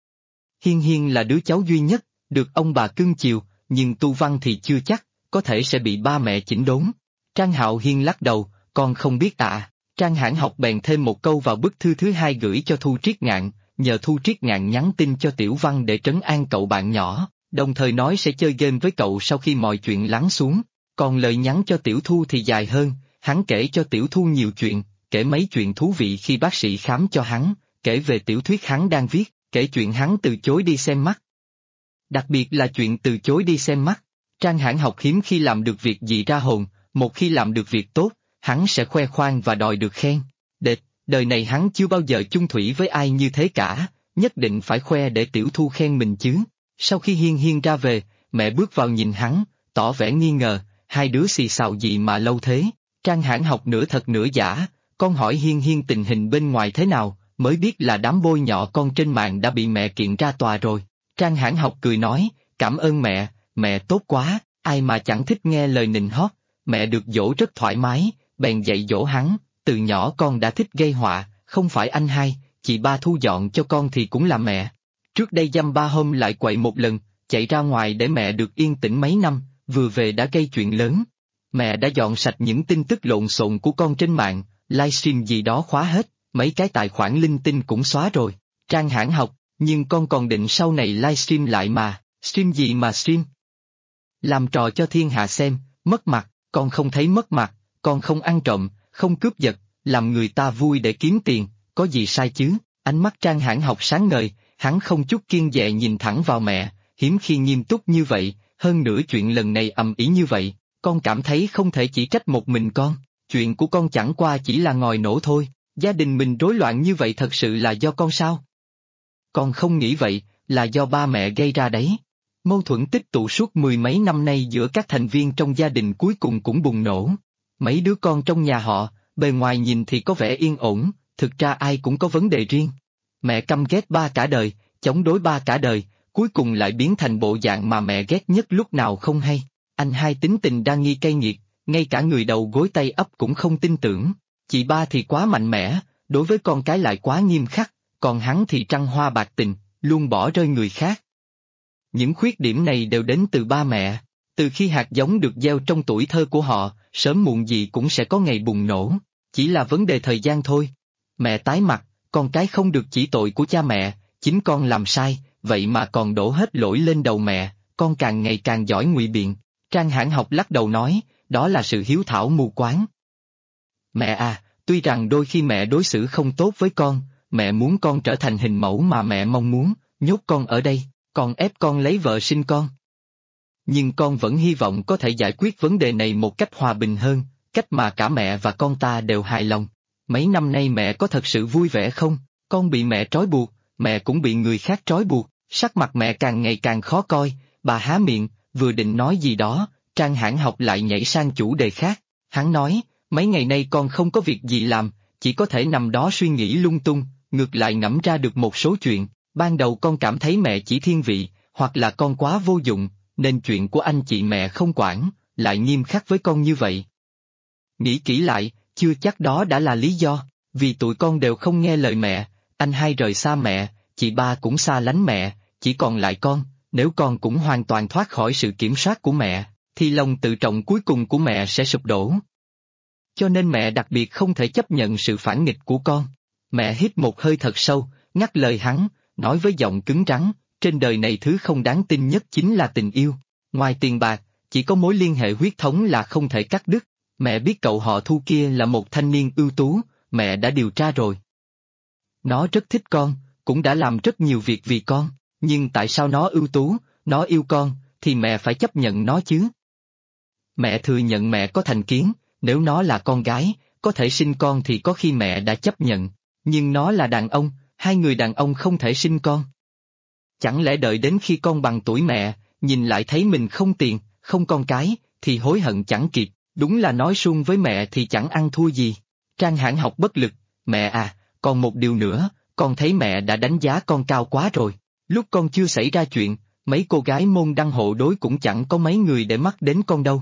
Hiên Hiên là đứa cháu duy nhất, được ông bà cưng chiều, nhưng Tu Văn thì chưa chắc, có thể sẽ bị ba mẹ chỉnh đốn. Trang Hạo Hiên lắc đầu, con không biết ạ. Trang Hãn Học bèn thêm một câu vào bức thư thứ 2 gửi cho Thu Triết Ngạn, nhờ Thu Triết Ngạn nhắn tin cho Tiểu Văn để trấn an cậu bạn nhỏ, đồng thời nói sẽ chơi game với cậu sau khi mọi chuyện lắng xuống. Còn lời nhắn cho Tiểu Thu thì dài hơn, hắn kể cho Tiểu Thu nhiều chuyện, kể mấy chuyện thú vị khi bác sĩ khám cho hắn, kể về tiểu thuyết hắn đang viết, kể chuyện hắn từ chối đi xem mắt. Đặc biệt là chuyện từ chối đi xem mắt. Trang Hãn Học hiếm khi làm được việc gì ra hồn, một khi làm được việc tốt, hắn sẽ khoe khoang và đòi được khen. Đệt, đời này hắn chưa bao giờ chung thủy với ai như thế cả, nhất định phải khoe để Tiểu Thu khen mình chứ. Sau khi Hiên Hiên ra về, mẹ bước vào nhìn hắn, tỏ vẻ nghi ngờ, hai đứa xì xào gì mà lâu thế. Trang Hãn Học nửa thật nửa giả, con hỏi Hiên Hiên tình hình bên ngoài thế nào, mới biết là đám bôi nhọ con trên mạng đã bị mẹ kiện ra tòa rồi. Trang Hãn Học cười nói, cảm ơn mẹ tốt quá, ai mà chẳng thích nghe lời nịnh hót, mẹ được dỗ rất thoải mái, bèn dạy dỗ hắn, từ nhỏ con đã thích gây họa, không phải anh hai, chị ba thu dọn cho con thì cũng là mẹ. Trước đây dăm ba hôm lại quậy một lần, chạy ra ngoài để mẹ được yên tĩnh mấy năm, vừa về đã gây chuyện lớn. Mẹ đã dọn sạch những tin tức lộn xộn của con trên mạng, livestream gì đó khóa hết, mấy cái tài khoản linh tinh cũng xóa rồi. Trang Hãn Học, nhưng con còn định sau này livestream lại mà, stream gì mà stream? Làm trò cho thiên hạ xem, mất mặt, con không thấy mất mặt, con không ăn trộm, không cướp giật, làm người ta vui để kiếm tiền, có gì sai chứ? Ánh mắt Trang Hãn Học sáng ngời, hắn không chút kiêng dè nhìn thẳng vào mẹ, hiếm khi nghiêm túc như vậy, hơn nữa chuyện lần này ầm ĩ như vậy, con cảm thấy không thể chỉ trách một mình con, chuyện của con chẳng qua chỉ là ngòi nổ thôi, gia đình mình rối loạn như vậy thật sự là do con sao? Con không nghĩ vậy, là do ba mẹ gây ra đấy. Mâu thuẫn tích tụ suốt mười mấy năm nay giữa các thành viên trong gia đình cuối cùng cũng bùng nổ. Mấy đứa con trong nhà họ, bề ngoài nhìn thì có vẻ yên ổn, thực ra ai cũng có vấn đề riêng. Mẹ căm ghét ba cả đời, chống đối ba cả đời, cuối cùng lại biến thành bộ dạng mà mẹ ghét nhất lúc nào không hay. Anh hai tính tình đa nghi cay nghiệt, ngay cả người đầu gối tay ấp cũng không tin tưởng. Chị ba thì quá mạnh mẽ, đối với con cái lại quá nghiêm khắc, còn hắn thì trăng hoa bạc tình, luôn bỏ rơi người khác. Những khuyết điểm này đều đến từ ba mẹ. Từ khi hạt giống được gieo trong tuổi thơ của họ, sớm muộn gì cũng sẽ có ngày bùng nổ, chỉ là vấn đề thời gian thôi. Mẹ tái mặt, con cái không được chỉ tội của cha mẹ, chính con làm sai, vậy mà còn đổ hết lỗi lên đầu mẹ, con càng ngày càng giỏi ngụy biện. Trang Hãn Học lắc đầu nói, đó là sự hiếu thảo mù quáng. Mẹ à, tuy rằng đôi khi mẹ đối xử không tốt với con, mẹ muốn con trở thành hình mẫu mà mẹ mong muốn, nhốt con ở đây, còn ép con lấy vợ sinh con. Nhưng con vẫn hy vọng có thể giải quyết vấn đề này một cách hòa bình hơn, cách mà cả mẹ và con ta đều hài lòng. Mấy năm nay mẹ có thật sự vui vẻ không? Con bị mẹ trói buộc, mẹ cũng bị người khác trói buộc, sắc mặt mẹ càng ngày càng khó coi, bà há miệng, vừa định nói gì đó, Trang Hãn Học lại nhảy sang chủ đề khác. Hắn nói, mấy ngày nay con không có việc gì làm, chỉ có thể nằm đó suy nghĩ lung tung, ngược lại ngẫm ra được một số chuyện. Ban đầu con cảm thấy mẹ chỉ thiên vị, hoặc là con quá vô dụng, nên chuyện của anh chị mẹ không quản, lại nghiêm khắc với con như vậy. Nghĩ kỹ lại, chưa chắc đó đã là lý do, vì tụi con đều không nghe lời mẹ, anh hai rời xa mẹ, chị ba cũng xa lánh mẹ, chỉ còn lại con, nếu con cũng hoàn toàn thoát khỏi sự kiểm soát của mẹ, thì lòng tự trọng cuối cùng của mẹ sẽ sụp đổ. Cho nên mẹ đặc biệt không thể chấp nhận sự phản nghịch của con. Mẹ hít một hơi thật sâu, ngắt lời hắn, nói với giọng cứng rắn, trên đời này thứ không đáng tin nhất chính là tình yêu. Ngoài tiền bạc, chỉ có mối liên hệ huyết thống là không thể cắt đứt. Mẹ biết cậu họ Thu kia là một thanh niên ưu tú, mẹ đã điều tra rồi. Nó rất thích con, cũng đã làm rất nhiều việc vì con, nhưng tại sao nó ưu tú, nó yêu con, thì mẹ phải chấp nhận nó chứ. Mẹ thừa nhận mẹ có thành kiến, nếu nó là con gái, có thể sinh con thì có khi mẹ đã chấp nhận, nhưng nó là đàn ông, hai người đàn ông không thể sinh con. Chẳng lẽ đợi đến khi con bằng tuổi mẹ, nhìn lại thấy mình không tiền, không con cái, thì hối hận chẳng kịp, đúng là nói suông với mẹ thì chẳng ăn thua gì. Trang Hãn Học bất lực, mẹ à, còn một điều nữa, con thấy mẹ đã đánh giá con cao quá rồi. Lúc con chưa xảy ra chuyện, mấy cô gái môn đăng hộ đối cũng chẳng có mấy người để mắt đến con đâu.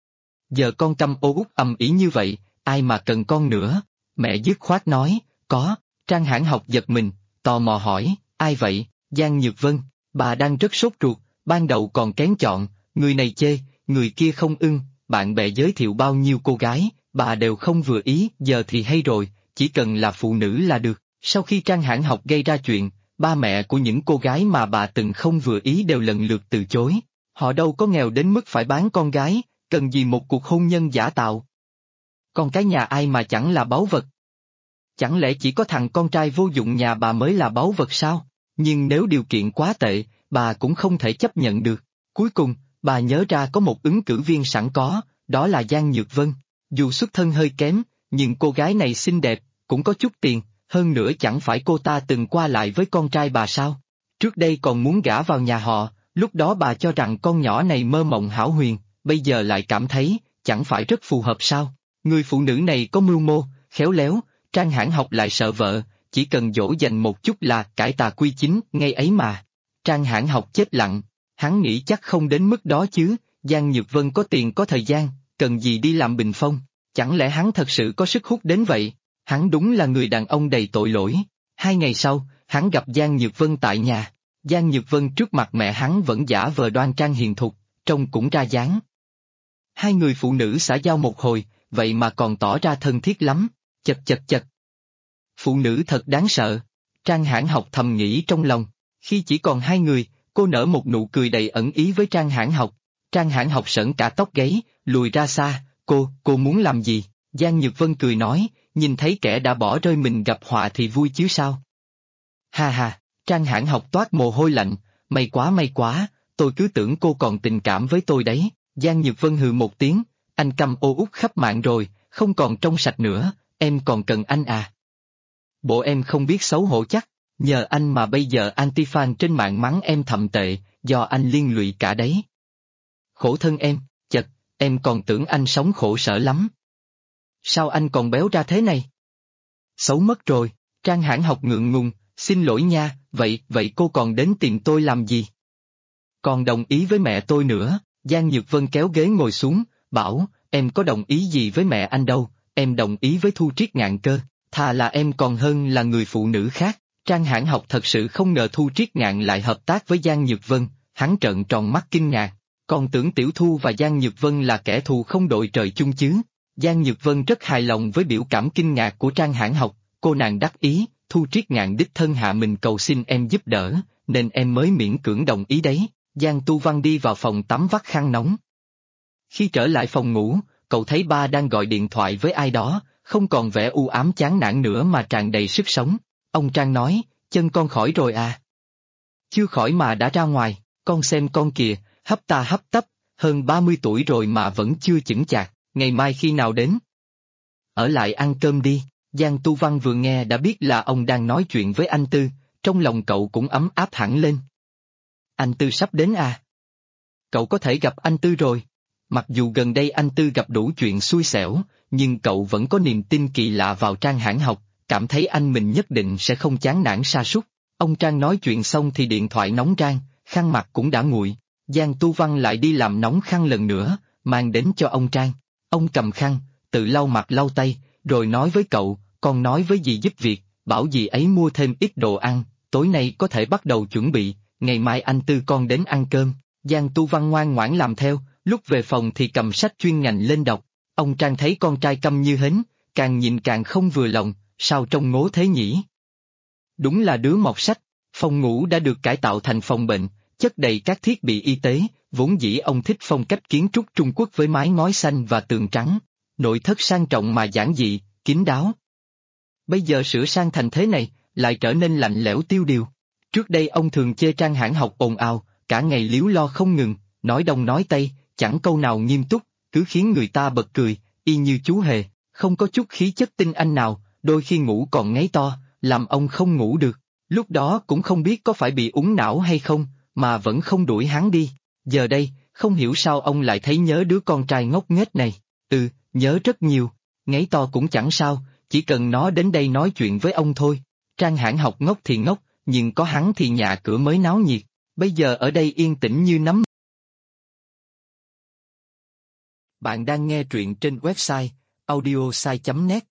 Giờ con câm ô út ầm ĩ như vậy, ai mà cần con nữa? Mẹ dứt khoát nói, có. Trang Hãn Học giật mình, tò mò hỏi, ai vậy? Giang Nhược Vân, bà đang rất sốt ruột, ban đầu còn kén chọn, người này chê, người kia không ưng, bạn bè giới thiệu bao nhiêu cô gái, bà đều không vừa ý, giờ thì hay rồi, chỉ cần là phụ nữ là được. Sau khi Trang Hãn Học gây ra chuyện, ba mẹ của những cô gái mà bà từng không vừa ý đều lần lượt từ chối. Họ đâu có nghèo đến mức phải bán con gái, cần gì một cuộc hôn nhân giả tạo. Con cái nhà ai mà chẳng là báu vật? Chẳng lẽ chỉ có thằng con trai vô dụng nhà bà mới là báu vật sao? Nhưng nếu điều kiện quá tệ, bà cũng không thể chấp nhận được. Cuối cùng, bà nhớ ra có một ứng cử viên sẵn có, đó là Giang Nhược Vân. Dù xuất thân hơi kém, nhưng cô gái này xinh đẹp, cũng có chút tiền, hơn nữa chẳng phải cô ta từng qua lại với con trai bà sao? Trước đây còn muốn gả vào nhà họ, lúc đó bà cho rằng con nhỏ này mơ mộng hão huyền, bây giờ lại cảm thấy, chẳng phải rất phù hợp sao? Người phụ nữ này có mưu mô, khéo léo, Trang Hãn Học lại sợ vợ, chỉ cần dỗ dành một chút là cải tà quy chính, ngay ấy mà. Trang Hãn Học chết lặng, hắn nghĩ chắc không đến mức đó chứ, Giang Nhược Vân có tiền có thời gian, cần gì đi làm bình phong, chẳng lẽ hắn thật sự có sức hút đến vậy? Hắn đúng là người đàn ông đầy tội lỗi. 2 ngày sau, hắn gặp Giang Nhược Vân tại nhà. Giang Nhược Vân trước mặt mẹ hắn vẫn giả vờ đoan trang hiền thục, trông cũng ra dáng. Hai người phụ nữ xã giao một hồi, vậy mà còn tỏ ra thân thiết lắm, chật chật chật. Phụ nữ thật đáng sợ, Trang Hãn Học thầm nghĩ trong lòng. Khi chỉ còn 2 người, cô nở một nụ cười đầy ẩn ý với Trang Hãn Học. Trang Hãn Học sởn cả tóc gáy, lùi ra xa, cô muốn làm gì? Giang Nhược Vân cười nói, nhìn thấy kẻ đã bỏ rơi mình gặp họa thì vui chứ sao? Ha ha, Trang Hãn Học toát mồ hôi lạnh, may quá, tôi cứ tưởng cô còn tình cảm với tôi đấy. Giang Nhược Vân hừ một tiếng, anh câm ô út khắp mạng rồi, không còn trong sạch nữa, em còn cần anh à? Bộ em không biết xấu hổ chắc, nhờ anh mà bây giờ anti-fan trên mạng mắng em thậm tệ, do anh liên lụy cả đấy. Khổ thân em, chật, em còn tưởng anh sống khổ sở lắm. Sao anh còn béo ra thế này? Xấu mất rồi, Trang Hãn Học ngượng ngùng, xin lỗi nha, vậy cô còn đến tìm tôi làm gì? Còn đồng ý với mẹ tôi nữa, Giang Nhược Vân kéo ghế ngồi xuống, bảo, em có đồng ý gì với mẹ anh đâu, em đồng ý với Thu Triết Ngạn cơ, thà là em còn hơn là người phụ nữ khác. Trang Hãn Học thật sự không ngờ Thu Triết Ngạn lại hợp tác với Giang Nhược Vân, hắn trợn tròn mắt kinh ngạc, Còn tưởng Tiểu Thu và Giang Nhược Vân là kẻ thù không đội trời chung chứ. Giang Nhược Vân rất hài lòng với biểu cảm kinh ngạc của Trang Hãn Học, cô nàng đắc ý, Thu Triết Ngạn đích thân hạ mình cầu xin em giúp đỡ, nên em mới miễn cưỡng đồng ý đấy. Giang Tu Văn đi vào phòng tắm vắt khăn nóng. Khi trở lại phòng ngủ, cậu thấy ba đang gọi điện thoại với ai đó, không còn vẻ u ám chán nản nữa mà tràn đầy sức sống. Ông Trang nói, chân con khỏi rồi à? Chưa khỏi mà đã ra ngoài, con xem con kìa, hấp ta hấp tấp, hơn 30 tuổi rồi mà vẫn chưa chững chạc, ngày mai khi nào đến? Ở lại ăn cơm đi. Giang Tu Văn vừa nghe đã biết là ông đang nói chuyện với anh Tư, trong lòng cậu cũng ấm áp hẳn lên. Anh Tư sắp đến à? Cậu có thể gặp anh Tư rồi. Mặc dù gần đây anh Tư gặp đủ chuyện xui xẻo, nhưng cậu vẫn có niềm tin kỳ lạ vào Trang Hãn Học, cảm thấy anh mình nhất định sẽ không chán nản sa sút. Ông Trang nói chuyện xong thì điện thoại nóng rang, khăn mặt cũng đã nguội. Giang Tu Văn lại đi làm nóng khăn lần nữa, mang đến cho ông Trang. Ông cầm khăn, tự lau mặt lau tay, rồi nói với cậu, con nói với dì giúp việc, bảo dì ấy mua thêm ít đồ ăn, tối nay có thể bắt đầu chuẩn bị, ngày mai anh Tư con đến ăn cơm. Giang Tu Văn ngoan ngoãn làm theo, lúc về phòng thì cầm sách chuyên ngành lên đọc. Ông Trang thấy con trai câm như hến, càng nhìn càng không vừa lòng, sao trông ngố thế nhỉ? Đúng là đứa mọt sách. Phòng ngủ đã được cải tạo thành phòng bệnh, chất đầy các thiết bị y tế, vốn dĩ ông thích phong cách kiến trúc Trung Quốc với mái ngói xanh và tường trắng. Nội thất sang trọng mà giản dị, kín đáo. Bây giờ sửa sang thành thế này, lại trở nên lạnh lẽo tiêu điều. Trước đây ông thường chê Trang Hãn Học ồn ào, cả ngày líu lo không ngừng, nói đông nói tây, chẳng câu nào nghiêm túc, cứ khiến người ta bật cười, y như chú hề, không có chút khí chất tinh anh nào, đôi khi ngủ còn ngáy to, làm ông không ngủ được. Lúc đó cũng không biết có phải bị úng não hay không, mà vẫn không đuổi hắn đi. Giờ đây, không hiểu sao ông lại thấy nhớ đứa con trai ngốc nghếch này. Nhớ rất nhiều. Ngáy to cũng chẳng sao, chỉ cần nó đến đây nói chuyện với ông thôi. Trang Hãn Học ngốc thì ngốc, nhưng có hắn thì nhà cửa mới náo nhiệt. Bây giờ ở đây yên tĩnh như nấm. Bạn đang nghe truyện trên website audiosai.net.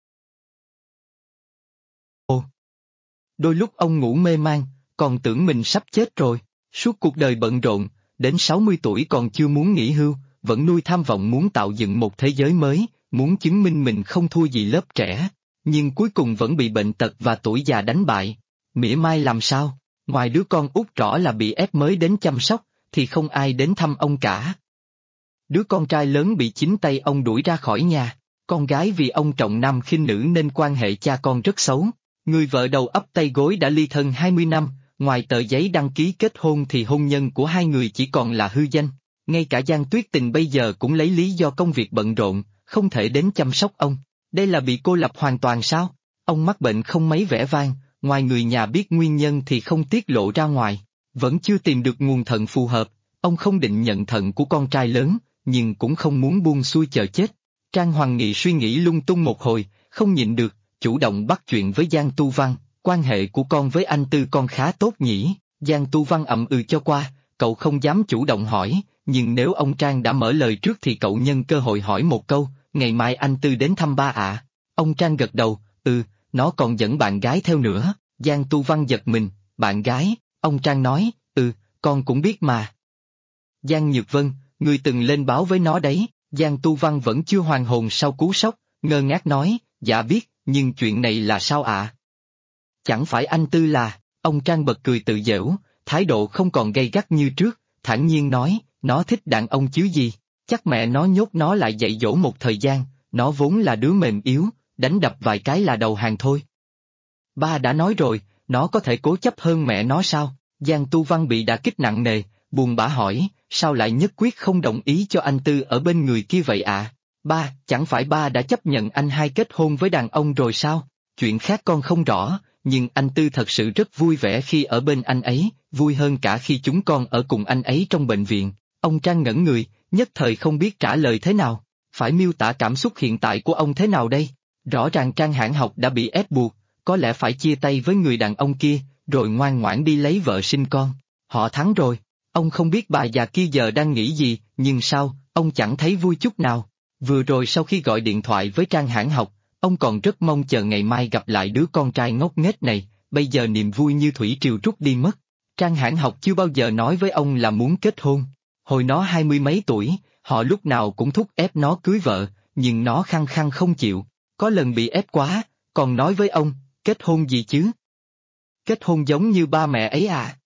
Đôi lúc ông ngủ mê man, còn tưởng mình sắp chết rồi. Suốt cuộc đời bận rộn, đến 60 tuổi còn chưa muốn nghỉ hưu, vẫn nuôi tham vọng muốn tạo dựng một thế giới mới, muốn chứng minh mình không thua gì lớp trẻ. Nhưng cuối cùng vẫn bị bệnh tật và tuổi già đánh bại. Mỉa mai làm sao? Ngoài đứa con út rõ là bị ép mới đến chăm sóc, thì không ai đến thăm ông cả. Đứa con trai lớn bị chính tay ông đuổi ra khỏi nhà. Con gái vì ông trọng nam khinh nữ nên quan hệ cha con rất xấu. Người vợ đầu ấp tay gối đã ly thân 20 năm, ngoài tờ giấy đăng ký kết hôn thì hôn nhân của hai người chỉ còn là hư danh. Ngay cả Giang Tuyết Tình bây giờ cũng lấy lý do công việc bận rộn, không thể đến chăm sóc ông. Đây là bị cô lập hoàn toàn sao? Ông mắc bệnh không mấy vẻ vang, ngoài người nhà biết nguyên nhân thì không tiết lộ ra ngoài. Vẫn chưa tìm được nguồn thận phù hợp, ông không định nhận thận của con trai lớn, nhưng cũng không muốn buông xuôi chờ chết. Trang Hoàng Nghị suy nghĩ lung tung một hồi, không nhịn được, chủ động bắt chuyện với Giang Tu Văn, quan hệ của con với anh Tư con khá tốt nhỉ? Giang Tu Văn ậm ừ cho qua, cậu không dám chủ động hỏi, nhưng nếu ông Trang đã mở lời trước thì cậu nhân cơ hội hỏi một câu, ngày mai anh Tư đến thăm ba ạ. Ông Trang gật đầu, nó còn dẫn bạn gái theo nữa. Giang Tu Văn giật mình, bạn gái, ông Trang nói, con cũng biết mà. Giang Nhược Vân, người từng lên báo với nó đấy. Giang Tu Văn vẫn chưa hoàn hồn sau cú sốc, ngơ ngác nói, dạ biết, nhưng chuyện này là sao ạ? Chẳng phải anh Tư là, ông Trang bật cười tự giễu, thái độ không còn gay gắt như trước, thản nhiên nói, nó thích đàn ông chứ gì, chắc mẹ nó nhốt nó lại dạy dỗ một thời gian, nó vốn là đứa mềm yếu, đánh đập vài cái là đầu hàng thôi. Ba đã nói rồi, nó có thể cố chấp hơn mẹ nó sao? Giang Tu Văn bị đả kích nặng nề, buồn bã hỏi, sao lại nhất quyết không đồng ý cho anh Tư ở bên người kia vậy ạ? Ba, chẳng phải ba đã chấp nhận anh hai kết hôn với đàn ông rồi sao? Chuyện khác con không rõ, nhưng anh Tư thật sự rất vui vẻ khi ở bên anh ấy, vui hơn cả khi chúng con ở cùng anh ấy trong bệnh viện. Ông Trang ngẩn người, nhất thời không biết trả lời thế nào, phải miêu tả cảm xúc hiện tại của ông thế nào đây? Rõ ràng Trang Hãn Học đã bị ép buộc, có lẽ phải chia tay với người đàn ông kia, rồi ngoan ngoãn đi lấy vợ sinh con. Họ thắng rồi, ông không biết bà già kia giờ đang nghĩ gì, nhưng sao, ông chẳng thấy vui chút nào. Vừa rồi sau khi gọi điện thoại với Trang Hãn Học, ông còn rất mong chờ ngày mai gặp lại đứa con trai ngốc nghếch này, bây giờ niềm vui như thủy triều trút đi mất. Trang Hãn Học chưa bao giờ nói với ông là muốn kết hôn. Hồi nó 20 mấy tuổi, họ lúc nào cũng thúc ép nó cưới vợ, nhưng nó khăng khăng không chịu. Có lần bị ép quá, còn nói với ông, kết hôn gì chứ? Kết hôn giống như ba mẹ ấy à?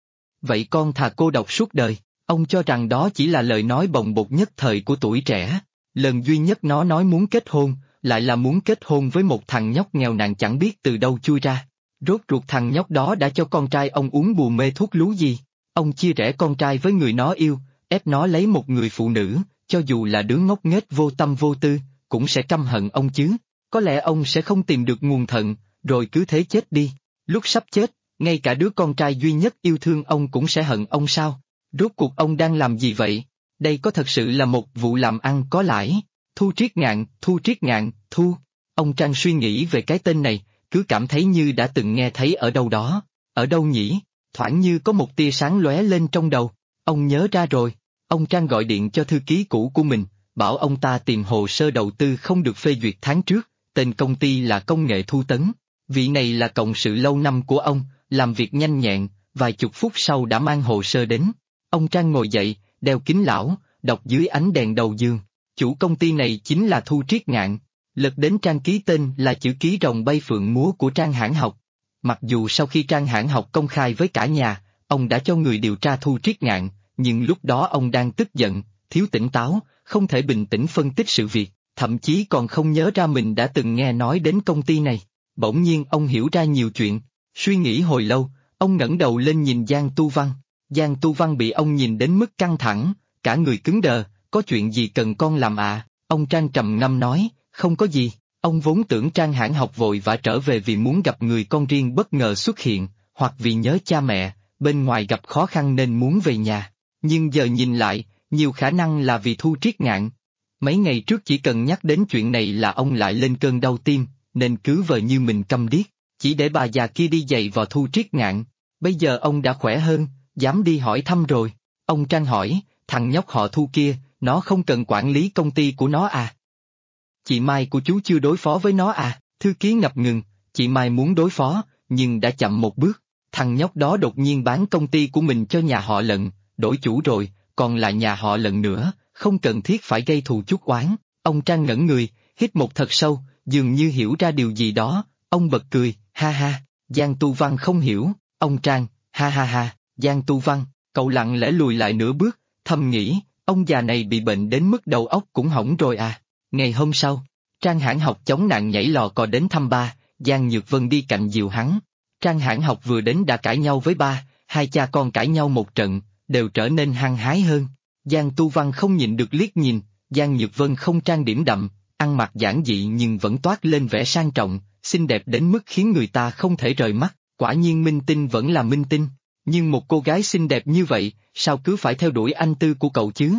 Vậy con thà cô độc suốt đời. Ông cho rằng đó chỉ là lời nói bồng bột nhất thời của tuổi trẻ. Lần duy nhất nó nói muốn kết hôn, lại là muốn kết hôn với một thằng nhóc nghèo nàn chẳng biết từ đâu chui ra. Rốt ruột thằng nhóc đó đã cho con trai ông uống bùa mê thuốc lú gì? Ông chia rẽ con trai với người nó yêu, ép nó lấy một người phụ nữ, cho dù là đứa ngốc nghếch vô tâm vô tư, cũng sẽ căm hận ông chứ. Có lẽ ông sẽ không tìm được nguồn thận, rồi cứ thế chết đi. Lúc sắp chết, ngay cả đứa con trai duy nhất yêu thương ông cũng sẽ hận ông sao? Rốt cuộc ông đang làm gì vậy? Đây có thật sự là một vụ làm ăn có lãi. Thu Triết Ngạn, Thu Triết Ngạn, Thu. Ông Trang suy nghĩ về cái tên này, cứ cảm thấy như đã từng nghe thấy ở đâu đó. Ở đâu nhỉ? Thoảng như có một tia sáng lóe lên trong đầu. Ông nhớ ra rồi. Ông Trang gọi điện cho thư ký cũ của mình, bảo ông ta tìm hồ sơ đầu tư không được phê duyệt tháng trước, tên công ty là Công nghệ Thu Tấn. Vị này là cộng sự lâu năm của ông, làm việc nhanh nhẹn, vài chục phút sau đã mang hồ sơ đến. Ông Trang ngồi dậy, đeo kính lão, đọc dưới ánh đèn đầu giường. Chủ công ty này chính là Thu Triết Ngạn. Lật đến trang ký tên là chữ ký rồng bay phượng múa của Trang Hãn Học. Mặc dù sau khi Trang Hãn Học công khai với cả nhà, ông đã cho người điều tra Thu Triết Ngạn, nhưng lúc đó ông đang tức giận, thiếu tỉnh táo, không thể bình tĩnh phân tích sự việc, thậm chí còn không nhớ ra mình đã từng nghe nói đến công ty này. Bỗng nhiên ông hiểu ra nhiều chuyện, suy nghĩ hồi lâu, ông ngẩng đầu lên nhìn Giang Tu Văn. Giang Tu Văn bị ông nhìn đến mức căng thẳng, cả người cứng đờ, có chuyện gì cần con làm à? Ông Trang trầm ngâm nói, không có gì. Ông vốn tưởng Trang Hãn Học vội vã trở về vì muốn gặp người con riêng bất ngờ xuất hiện, hoặc vì nhớ cha mẹ, bên ngoài gặp khó khăn nên muốn về nhà. Nhưng giờ nhìn lại, nhiều khả năng là vì Thu Triết Ngạn. Mấy ngày trước chỉ cần nhắc đến chuyện này là ông lại lên cơn đau tim, nên cứ vờ như mình câm điếc, chỉ để bà già kia đi dạy vào Thu Triết Ngạn. Bây giờ ông đã khỏe hơn, dám đi hỏi thăm rồi. Ông Trang hỏi, thằng nhóc họ Thu kia, nó không cần quản lý công ty của nó à? Chị Mai của chú chưa đối phó với nó à? Thư ký ngập ngừng, chị Mai muốn đối phó, nhưng đã chậm một bước. Thằng nhóc đó đột nhiên bán công ty của mình cho nhà họ Lận, đổi chủ rồi, còn là nhà họ Lận nữa, không cần thiết phải gây thù chuốc oán. Ông Trang ngẩn người, hít một thật sâu, dường như hiểu ra điều gì đó, ông bật cười, ha ha. Giang Tu Văn không hiểu, ông Trang, ha ha ha. Giang Tu Văn, cậu lặng lẽ lùi lại nửa bước, thầm nghĩ, ông già này bị bệnh đến mức đầu óc cũng hỏng rồi à. Ngày hôm sau, Trang Hãn Học chống nạn nhảy lò cò đến thăm ba, Giang Nhược Vân đi cạnh dìu hắn. Trang Hãn Học vừa đến đã cãi nhau với ba, hai cha con cãi nhau một trận, đều trở nên hăng hái hơn. Giang Tu Văn không nhịn được liếc nhìn, Giang Nhược Vân không trang điểm đậm, ăn mặc giản dị nhưng vẫn toát lên vẻ sang trọng, xinh đẹp đến mức khiến người ta không thể rời mắt. Quả nhiên minh tinh vẫn là minh tinh, nhưng một cô gái xinh đẹp như vậy, sao cứ phải theo đuổi anh Tư của cậu chứ?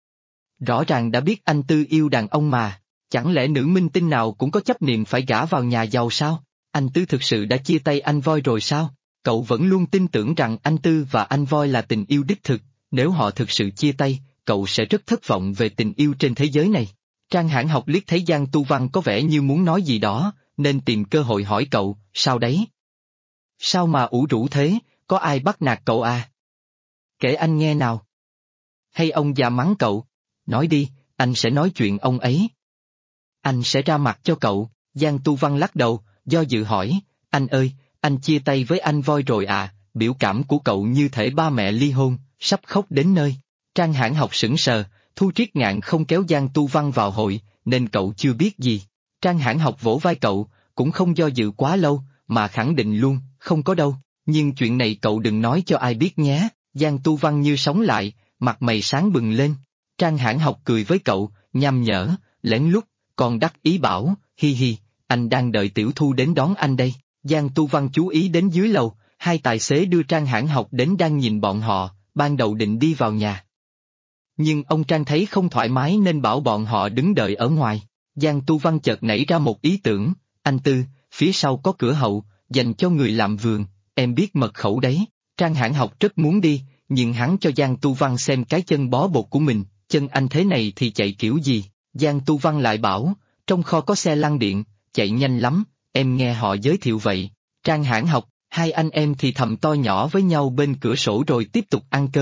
Rõ ràng đã biết anh Tư yêu đàn ông mà, chẳng lẽ nữ minh tinh nào cũng có chấp niệm phải gả vào nhà giàu sao? Anh Tư thực sự đã chia tay anh Voi rồi sao? Cậu vẫn luôn tin tưởng rằng anh Tư và anh Voi là tình yêu đích thực, nếu họ thực sự chia tay, cậu sẽ rất thất vọng về tình yêu trên thế giới này. Trang Hãn Học liếc thấy Giang Tu Văn có vẻ như muốn nói gì đó, nên tìm cơ hội hỏi cậu, sao đấy? Sao mà ủ rũ thế, có ai bắt nạt cậu à? Kể anh nghe nào. Hay ông già mắng cậu? Nói đi, anh sẽ nói chuyện ông ấy. Anh sẽ ra mặt cho cậu. Giang Tu Văn lắc đầu, do dự hỏi, anh ơi, anh chia tay với anh Voi rồi à? Biểu cảm của cậu như thể ba mẹ ly hôn, sắp khóc đến nơi. Trang Hãn Học sững sờ, Thu Triết Ngạn không kéo Giang Tu Văn vào hội, nên cậu chưa biết gì. Trang Hãn Học vỗ vai cậu, cũng không do dự quá lâu, mà khẳng định luôn, không có đâu, nhưng chuyện này cậu đừng nói cho ai biết nhé. Giang Tu Văn như sống lại, mặt mày sáng bừng lên. Trang Hãn Học cười với cậu, nham nhở, lén lút, còn đắc ý bảo, hi hi, anh đang đợi Tiểu Thu đến đón anh đây. Giang Tu Văn chú ý đến dưới lầu, hai tài xế đưa Trang Hãn Học đến đang nhìn bọn họ, ban đầu định đi vào nhà. Nhưng ông Trang thấy không thoải mái nên bảo bọn họ đứng đợi ở ngoài. Giang Tu Văn chợt nảy ra một ý tưởng, anh Tư, phía sau có cửa hậu, dành cho người làm vườn, em biết mật khẩu đấy. Trang Hãn Học rất muốn đi, nhưng hắn cho Giang Tu Văn xem cái chân bó bột của mình, chân anh thế này thì chạy kiểu gì. Giang Tu Văn lại bảo, trong kho có xe lăn điện, chạy nhanh lắm, em nghe họ giới thiệu vậy. Trang Hãn Học, hai anh em thì thầm to nhỏ với nhau bên cửa sổ rồi tiếp tục ăn cơm.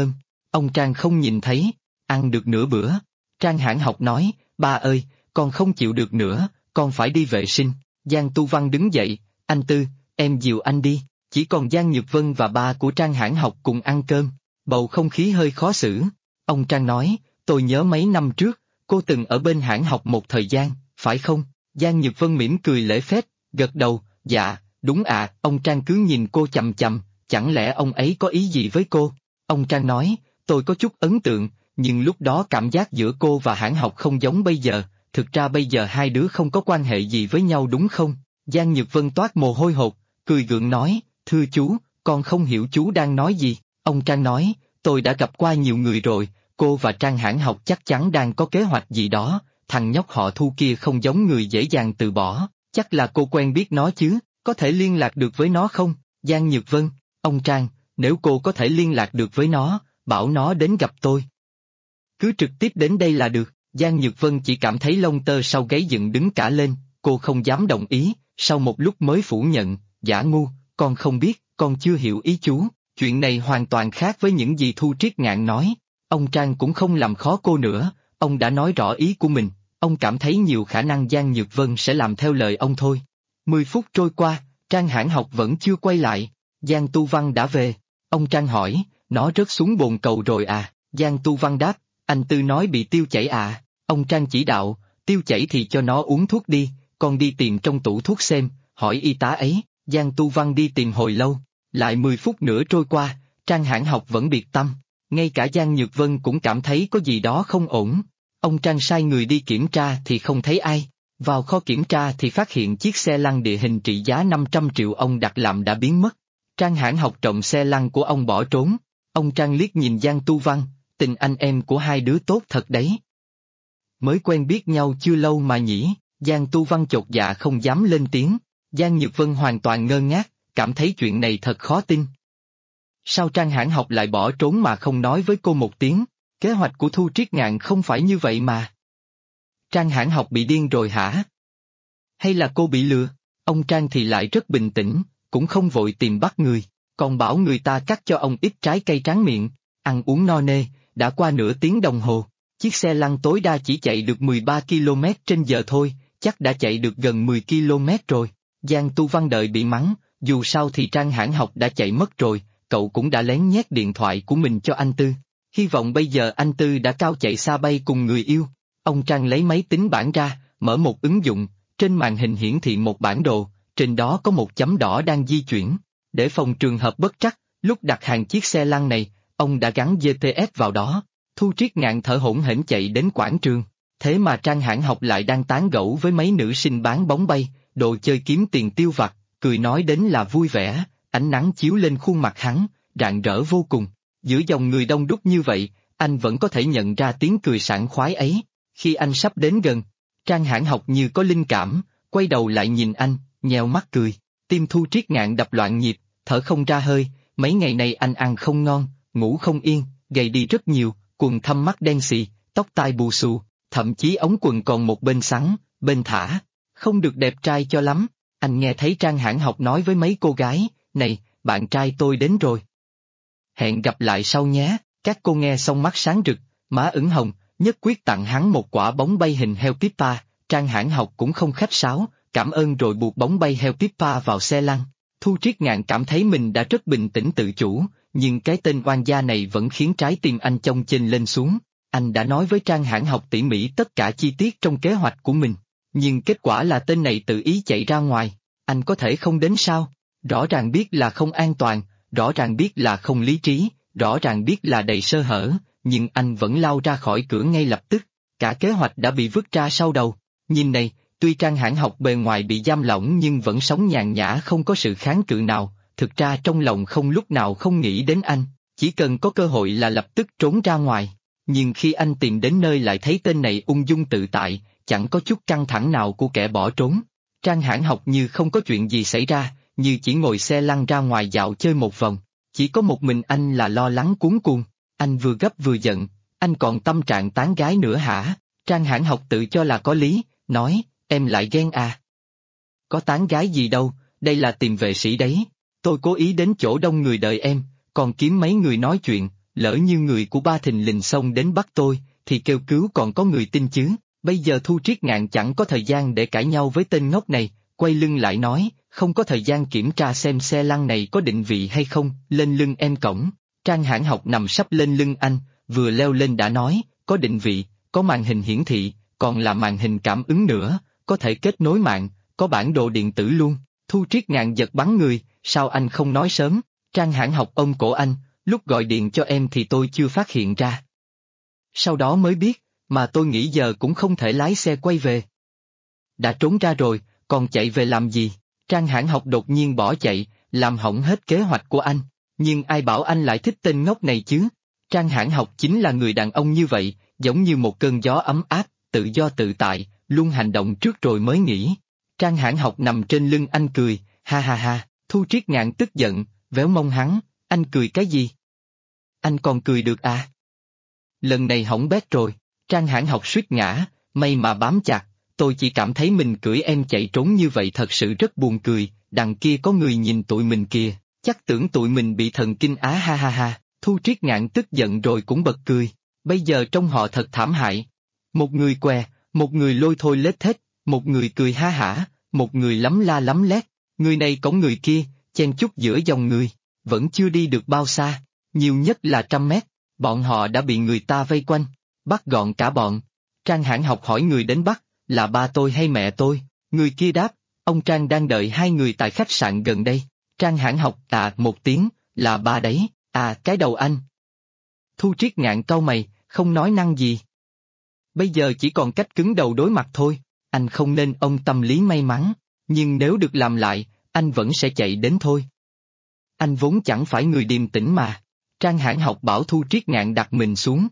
Ông Trang không nhìn thấy, ăn được nửa bữa. Trang Hãn Học nói, ba ơi, con không chịu được nữa, con phải đi vệ sinh. Giang Tu Văn đứng dậy, anh Tư, em dìu anh đi. Chỉ còn Giang Nhược Vân và ba của Trang Hãn Học cùng ăn cơm, bầu không khí hơi khó xử. Ông Trang nói, tôi nhớ mấy năm trước, cô từng ở bên Hãn Học một thời gian, phải không? Giang Nhược Vân mỉm cười lễ phép, gật đầu, dạ, đúng ạ. Ông Trang cứ nhìn cô chằm chằm, chẳng lẽ ông ấy có ý gì với cô? Ông Trang nói, tôi có chút ấn tượng, nhưng lúc đó cảm giác giữa cô và Hãn Học không giống bây giờ, thực ra bây giờ hai đứa không có quan hệ gì với nhau đúng không? Giang Nhược Vân toát mồ hôi hột, cười gượng nói, thưa chú, con không hiểu chú đang nói gì. Ông Trang nói, tôi đã gặp qua nhiều người rồi, cô và Trang Hãn Học chắc chắn đang có kế hoạch gì đó, thằng nhóc họ Thu kia không giống người dễ dàng từ bỏ, chắc là cô quen biết nó chứ, có thể liên lạc được với nó không? Giang Nhược Vân, ông Trang, nếu cô có thể liên lạc được với nó, bảo nó đến gặp tôi. Cứ trực tiếp đến đây là được. Giang Nhược Vân chỉ cảm thấy lông tơ sau gáy dựng đứng cả lên, cô không dám đồng ý, sau một lúc mới phủ nhận, giả ngu, con không biết, con chưa hiểu ý chú, chuyện này hoàn toàn khác với những gì Thu Triết Ngạn nói. Ông Trang cũng không làm khó cô nữa, ông đã nói rõ ý của mình, ông cảm thấy nhiều khả năng Giang Nhược Vân sẽ làm theo lời ông thôi. 10 phút trôi qua, Trang Hãn Học vẫn chưa quay lại, Giang Tu Văn đã về. Ông Trang hỏi, nó rớt xuống bồn cầu rồi à? Giang Tu Văn đáp, anh Tư nói bị tiêu chảy à? Ông Trang chỉ đạo, tiêu chảy thì cho nó uống thuốc đi, con đi tìm trong tủ thuốc xem, hỏi y tá ấy. Giang Tu Văn đi tìm hồi lâu, lại 10 phút nữa trôi qua, Trang Hãn Học vẫn biệt tâm, ngay cả Giang Nhược Vân cũng cảm thấy có gì đó không ổn. Ông Trang sai người đi kiểm tra thì không thấy ai, vào kho kiểm tra thì phát hiện chiếc xe lăn địa hình trị giá 500 triệu ông đặt làm đã biến mất. Trang Hãn Học trộm xe lăn của ông bỏ trốn, ông Trang liếc nhìn Giang Tu Văn, tình anh em của hai đứa tốt thật đấy. Mới quen biết nhau chưa lâu mà nhỉ, Giang Tu Văn chột dạ không dám lên tiếng, Giang Nhược Vân hoàn toàn ngơ ngác, cảm thấy chuyện này thật khó tin. Sao Trang Hãn Học lại bỏ trốn mà không nói với cô một tiếng, kế hoạch của Thu Triết Ngạn không phải như vậy mà. Trang Hãn Học bị điên rồi hả? Hay là cô bị lừa? Ông Trang thì lại rất bình tĩnh, cũng không vội tìm bắt người, còn bảo người ta cắt cho ông ít trái cây tráng miệng, ăn uống no nê, đã qua nửa tiếng đồng hồ, chiếc xe lăn tối đa chỉ chạy được 13 km/h thôi, chắc đã chạy được gần 10 km rồi. Giang Tu Văn đợi bị mắng, dù sao thì Trang Hãn Học đã chạy mất rồi, cậu cũng đã lén nhét điện thoại của mình cho anh Tư. Hy vọng bây giờ anh Tư đã cao chạy xa bay cùng người yêu. Ông Trang lấy máy tính bảng ra, mở một ứng dụng, trên màn hình hiển thị một bản đồ, trên đó có một chấm đỏ đang di chuyển. Để phòng trường hợp bất trắc, lúc đặt hàng chiếc xe lăn này, ông đã gắn GPS vào đó. Thu Triết Ngạn thở hổn hển chạy đến quảng trường, thế mà Trang Hãn Học lại đang tán gẫu với mấy nữ sinh bán bóng bay, đồ chơi kiếm tiền tiêu vặt, cười nói đến là vui vẻ, ánh nắng chiếu lên khuôn mặt hắn, rạng rỡ vô cùng. Giữa dòng người đông đúc như vậy, anh vẫn có thể nhận ra tiếng cười sảng khoái ấy. Khi anh sắp đến gần, Trang Hãn Học như có linh cảm, quay đầu lại nhìn anh, nheo mắt cười. Tim Thu Triết Ngạn đập loạn nhịp, thở không ra hơi, mấy ngày này anh ăn không ngon, ngủ không yên, gầy đi rất nhiều, quần thâm mắt đen xì, tóc tai bù xù, thậm chí ống quần còn một bên xắn, bên thả, không được đẹp trai cho lắm. Anh nghe thấy Trang Hãn Học nói với mấy cô gái, này, bạn trai tôi đến rồi. Hẹn gặp lại sau nhé. Các cô nghe xong mắt sáng rực, má ửng hồng, nhất quyết tặng hắn một quả bóng bay hình heo Pippa. Trang Hãn Học cũng không khách sáo, cảm ơn rồi buộc bóng bay heo Pippa vào xe lăn. Thu Triết Ngạn cảm thấy mình đã rất bình tĩnh tự chủ, nhưng cái tên oan gia này vẫn khiến trái tim anh chông chênh lên xuống. Anh đã nói với Trang Hãn Học tỉ mỉ tất cả chi tiết trong kế hoạch của mình, nhưng kết quả là tên này tự ý chạy ra ngoài. Anh có thể không đến sao? Rõ ràng biết là không an toàn, rõ ràng biết là không lý trí, rõ ràng biết là đầy sơ hở, nhưng anh vẫn lao ra khỏi cửa ngay lập tức. Cả kế hoạch đã bị vứt ra sau đầu. Nhìn này, tuy Trang Hãn Học bề ngoài bị giam lỏng nhưng vẫn sống nhàn nhã không có sự kháng cự nào, thực ra trong lòng không lúc nào không nghĩ đến anh, chỉ cần có cơ hội là lập tức trốn ra ngoài. Nhưng khi anh tìm đến nơi lại thấy tên này ung dung tự tại, chẳng có chút căng thẳng nào của kẻ bỏ trốn. Trang Hãn Học như không có chuyện gì xảy ra, như chỉ ngồi xe lăn ra ngoài dạo chơi một vòng. Chỉ có một mình anh là lo lắng cuống cuồng, anh vừa gấp vừa giận, anh còn tâm trạng tán gái nữa hả? Trang Hãn Học tự cho là có lý, nói, em lại ghen à? Có tán gái gì đâu, đây là tìm vệ sĩ đấy. Tôi cố ý đến chỗ đông người đợi em, còn kiếm mấy người nói chuyện, lỡ như người của ba thình lình xông đến bắt tôi, thì kêu cứu còn có người tin chứ, bây giờ Thu Triết Ngạn chẳng có thời gian để cãi nhau với tên ngốc này, quay lưng lại nói, không có thời gian kiểm tra xem xe lăn này có định vị hay không, lên lưng em cổng. Trang Hãn Học nằm sắp lên lưng anh, vừa leo lên đã nói, có định vị, có màn hình hiển thị, còn là màn hình cảm ứng nữa, có thể kết nối mạng, có bản đồ điện tử luôn. Thu Triết Ngạn giật bắn người, sao anh không nói sớm? Trang Hãn Học ôm cổ anh, lúc gọi điện cho em thì tôi chưa phát hiện ra. Sau đó mới biết, mà tôi nghĩ giờ cũng không thể lái xe quay về. Đã trốn ra rồi, còn chạy về làm gì? Trang Hãn Học đột nhiên bỏ chạy, làm hỏng hết kế hoạch của anh. Nhưng ai bảo anh lại thích tên ngốc này chứ? Trang Hãn Học chính là người đàn ông như vậy, giống như một cơn gió ấm áp, tự do tự tại, luôn hành động trước rồi mới nghĩ. Trang Hãn Học nằm trên lưng anh cười, ha ha ha. Thu Triết Ngạn tức giận, véo mông hắn, anh cười cái gì? Anh còn cười được à? Lần này hỏng bét rồi. Trang Hãn Học suýt ngã, may mà bám chặt, tôi chỉ cảm thấy mình cưỡi em chạy trốn như vậy thật sự rất buồn cười, đằng kia có người nhìn tụi mình kìa, chắc tưởng tụi mình bị thần kinh á ha ha ha. Thu Triết Ngạn tức giận rồi cũng bật cười, bây giờ trông họ thật thảm hại. Một người què, một người lôi thôi lết thết, một người cười ha hả, một người lắm la lắm lét, người này cõng người kia, chen chúc giữa dòng người, vẫn chưa đi được bao xa, nhiều nhất là 100 mét, bọn họ đã bị người ta vây quanh, bắt gọn cả bọn. Trang Hãn Học hỏi người đến bắt, là ba tôi hay mẹ tôi? Người kia đáp, ông Trang đang đợi hai người tại khách sạn gần đây. Trang Hãn Học một tiếng, là ba đấy, cái đầu anh. Thu Triết Ngạn cau mày, không nói năng gì. Bây giờ chỉ còn cách cứng đầu đối mặt thôi, anh không nên ông tâm lý may mắn, nhưng nếu được làm lại, anh vẫn sẽ chạy đến thôi. Anh vốn chẳng phải người điềm tĩnh mà. Trang Hãn Học bảo Thu Triết Ngạn đặt mình xuống.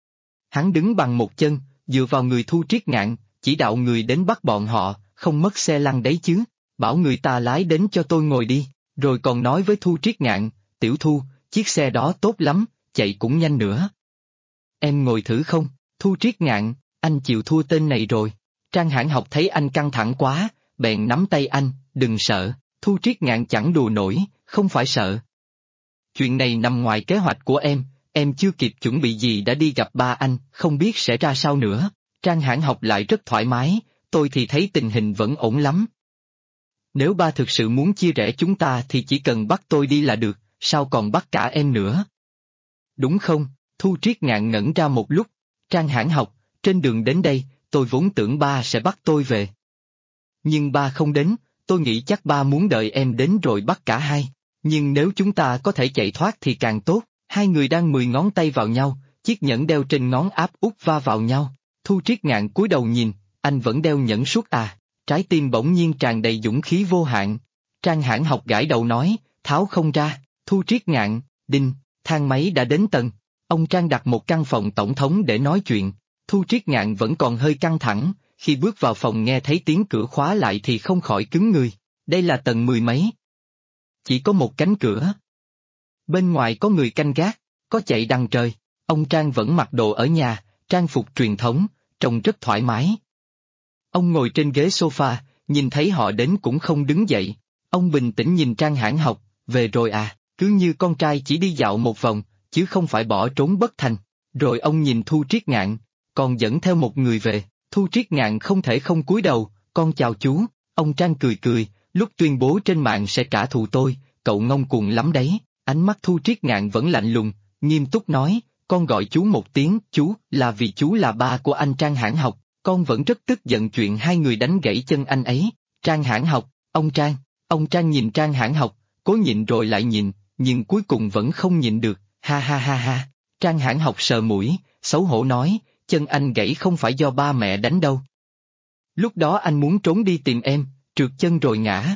Hắn đứng bằng một chân, dựa vào người Thu Triết Ngạn, chỉ đạo người đến bắt bọn họ, không mất xe lăn đấy chứ, bảo người ta lái đến cho tôi ngồi đi, rồi còn nói với Thu Triết Ngạn, Tiểu Thu, chiếc xe đó tốt lắm, chạy cũng nhanh nữa. Em ngồi thử không? Thu Triết Ngạn, anh chịu thua tên này rồi. Trang Hãn Học thấy anh căng thẳng quá, bèn nắm tay anh, đừng sợ. Thu Triết Ngạn chẳng đùa nổi, không phải sợ. Chuyện này nằm ngoài kế hoạch của em chưa kịp chuẩn bị gì đã đi gặp ba anh, không biết sẽ ra sao nữa. Trang Hãn Học lại rất thoải mái, tôi thì thấy tình hình vẫn ổn lắm. Nếu ba thực sự muốn chia rẽ chúng ta thì chỉ cần bắt tôi đi là được, sao còn bắt cả em nữa? Đúng không? Thu Triết Ngạn ngẩn ra một lúc. Trang Hãn Học, trên đường đến đây, tôi vốn tưởng ba sẽ bắt tôi về. Nhưng ba không đến, tôi nghĩ chắc ba muốn đợi em đến rồi bắt cả hai. Nhưng nếu chúng ta có thể chạy thoát thì càng tốt. Hai người đang 10 ngón tay vào nhau, chiếc nhẫn đeo trên ngón áp út va vào nhau. Thu Triết Ngạn cúi đầu nhìn, anh vẫn đeo nhẫn suốt à? Trái tim bỗng nhiên tràn đầy dũng khí vô hạn. Trang Hãn Học gãi đầu nói, tháo không ra. Thu Triết Ngạn, đinh, thang máy đã đến tầng. Ông Trang đặt một căn phòng tổng thống để nói chuyện. Thu Triết Ngạn vẫn còn hơi căng thẳng, khi bước vào phòng nghe thấy tiếng cửa khóa lại thì không khỏi cứng người. Đây là tầng 10 mấy. Chỉ có một cánh cửa. Bên ngoài có người canh gác, có chạy đằng trời. Ông Trang vẫn mặc đồ ở nhà, trang phục truyền thống, trông rất thoải mái. Ông ngồi trên ghế sofa, nhìn thấy họ đến cũng không đứng dậy. Ông bình tĩnh nhìn Trang Hãn Học, về rồi à, cứ như con trai chỉ đi dạo một vòng, chứ không phải bỏ trốn bất thành. Rồi ông nhìn Thu Triết Ngạn, còn dẫn theo một người về. Thu Triết Ngạn không thể không cúi đầu, con chào chú. Ông Trang cười cười, lúc tuyên bố trên mạng sẽ trả thù tôi, cậu ngông cuồng lắm đấy. Ánh mắt Thu Triết Ngạn vẫn lạnh lùng, nghiêm túc nói, con gọi chú một tiếng, chú, là vì chú là ba của anh Trang Hãn Học, con vẫn rất tức giận chuyện hai người đánh gãy chân anh ấy. Trang Hãn Học, ông Trang nhìn Trang Hãn Học, cố nhịn rồi lại nhịn, nhưng cuối cùng vẫn không nhịn được, ha ha ha ha. Trang Hãn Học sờ mũi, xấu hổ nói, chân anh gãy không phải do ba mẹ đánh đâu. Lúc đó anh muốn trốn đi tìm em, trượt chân rồi ngã.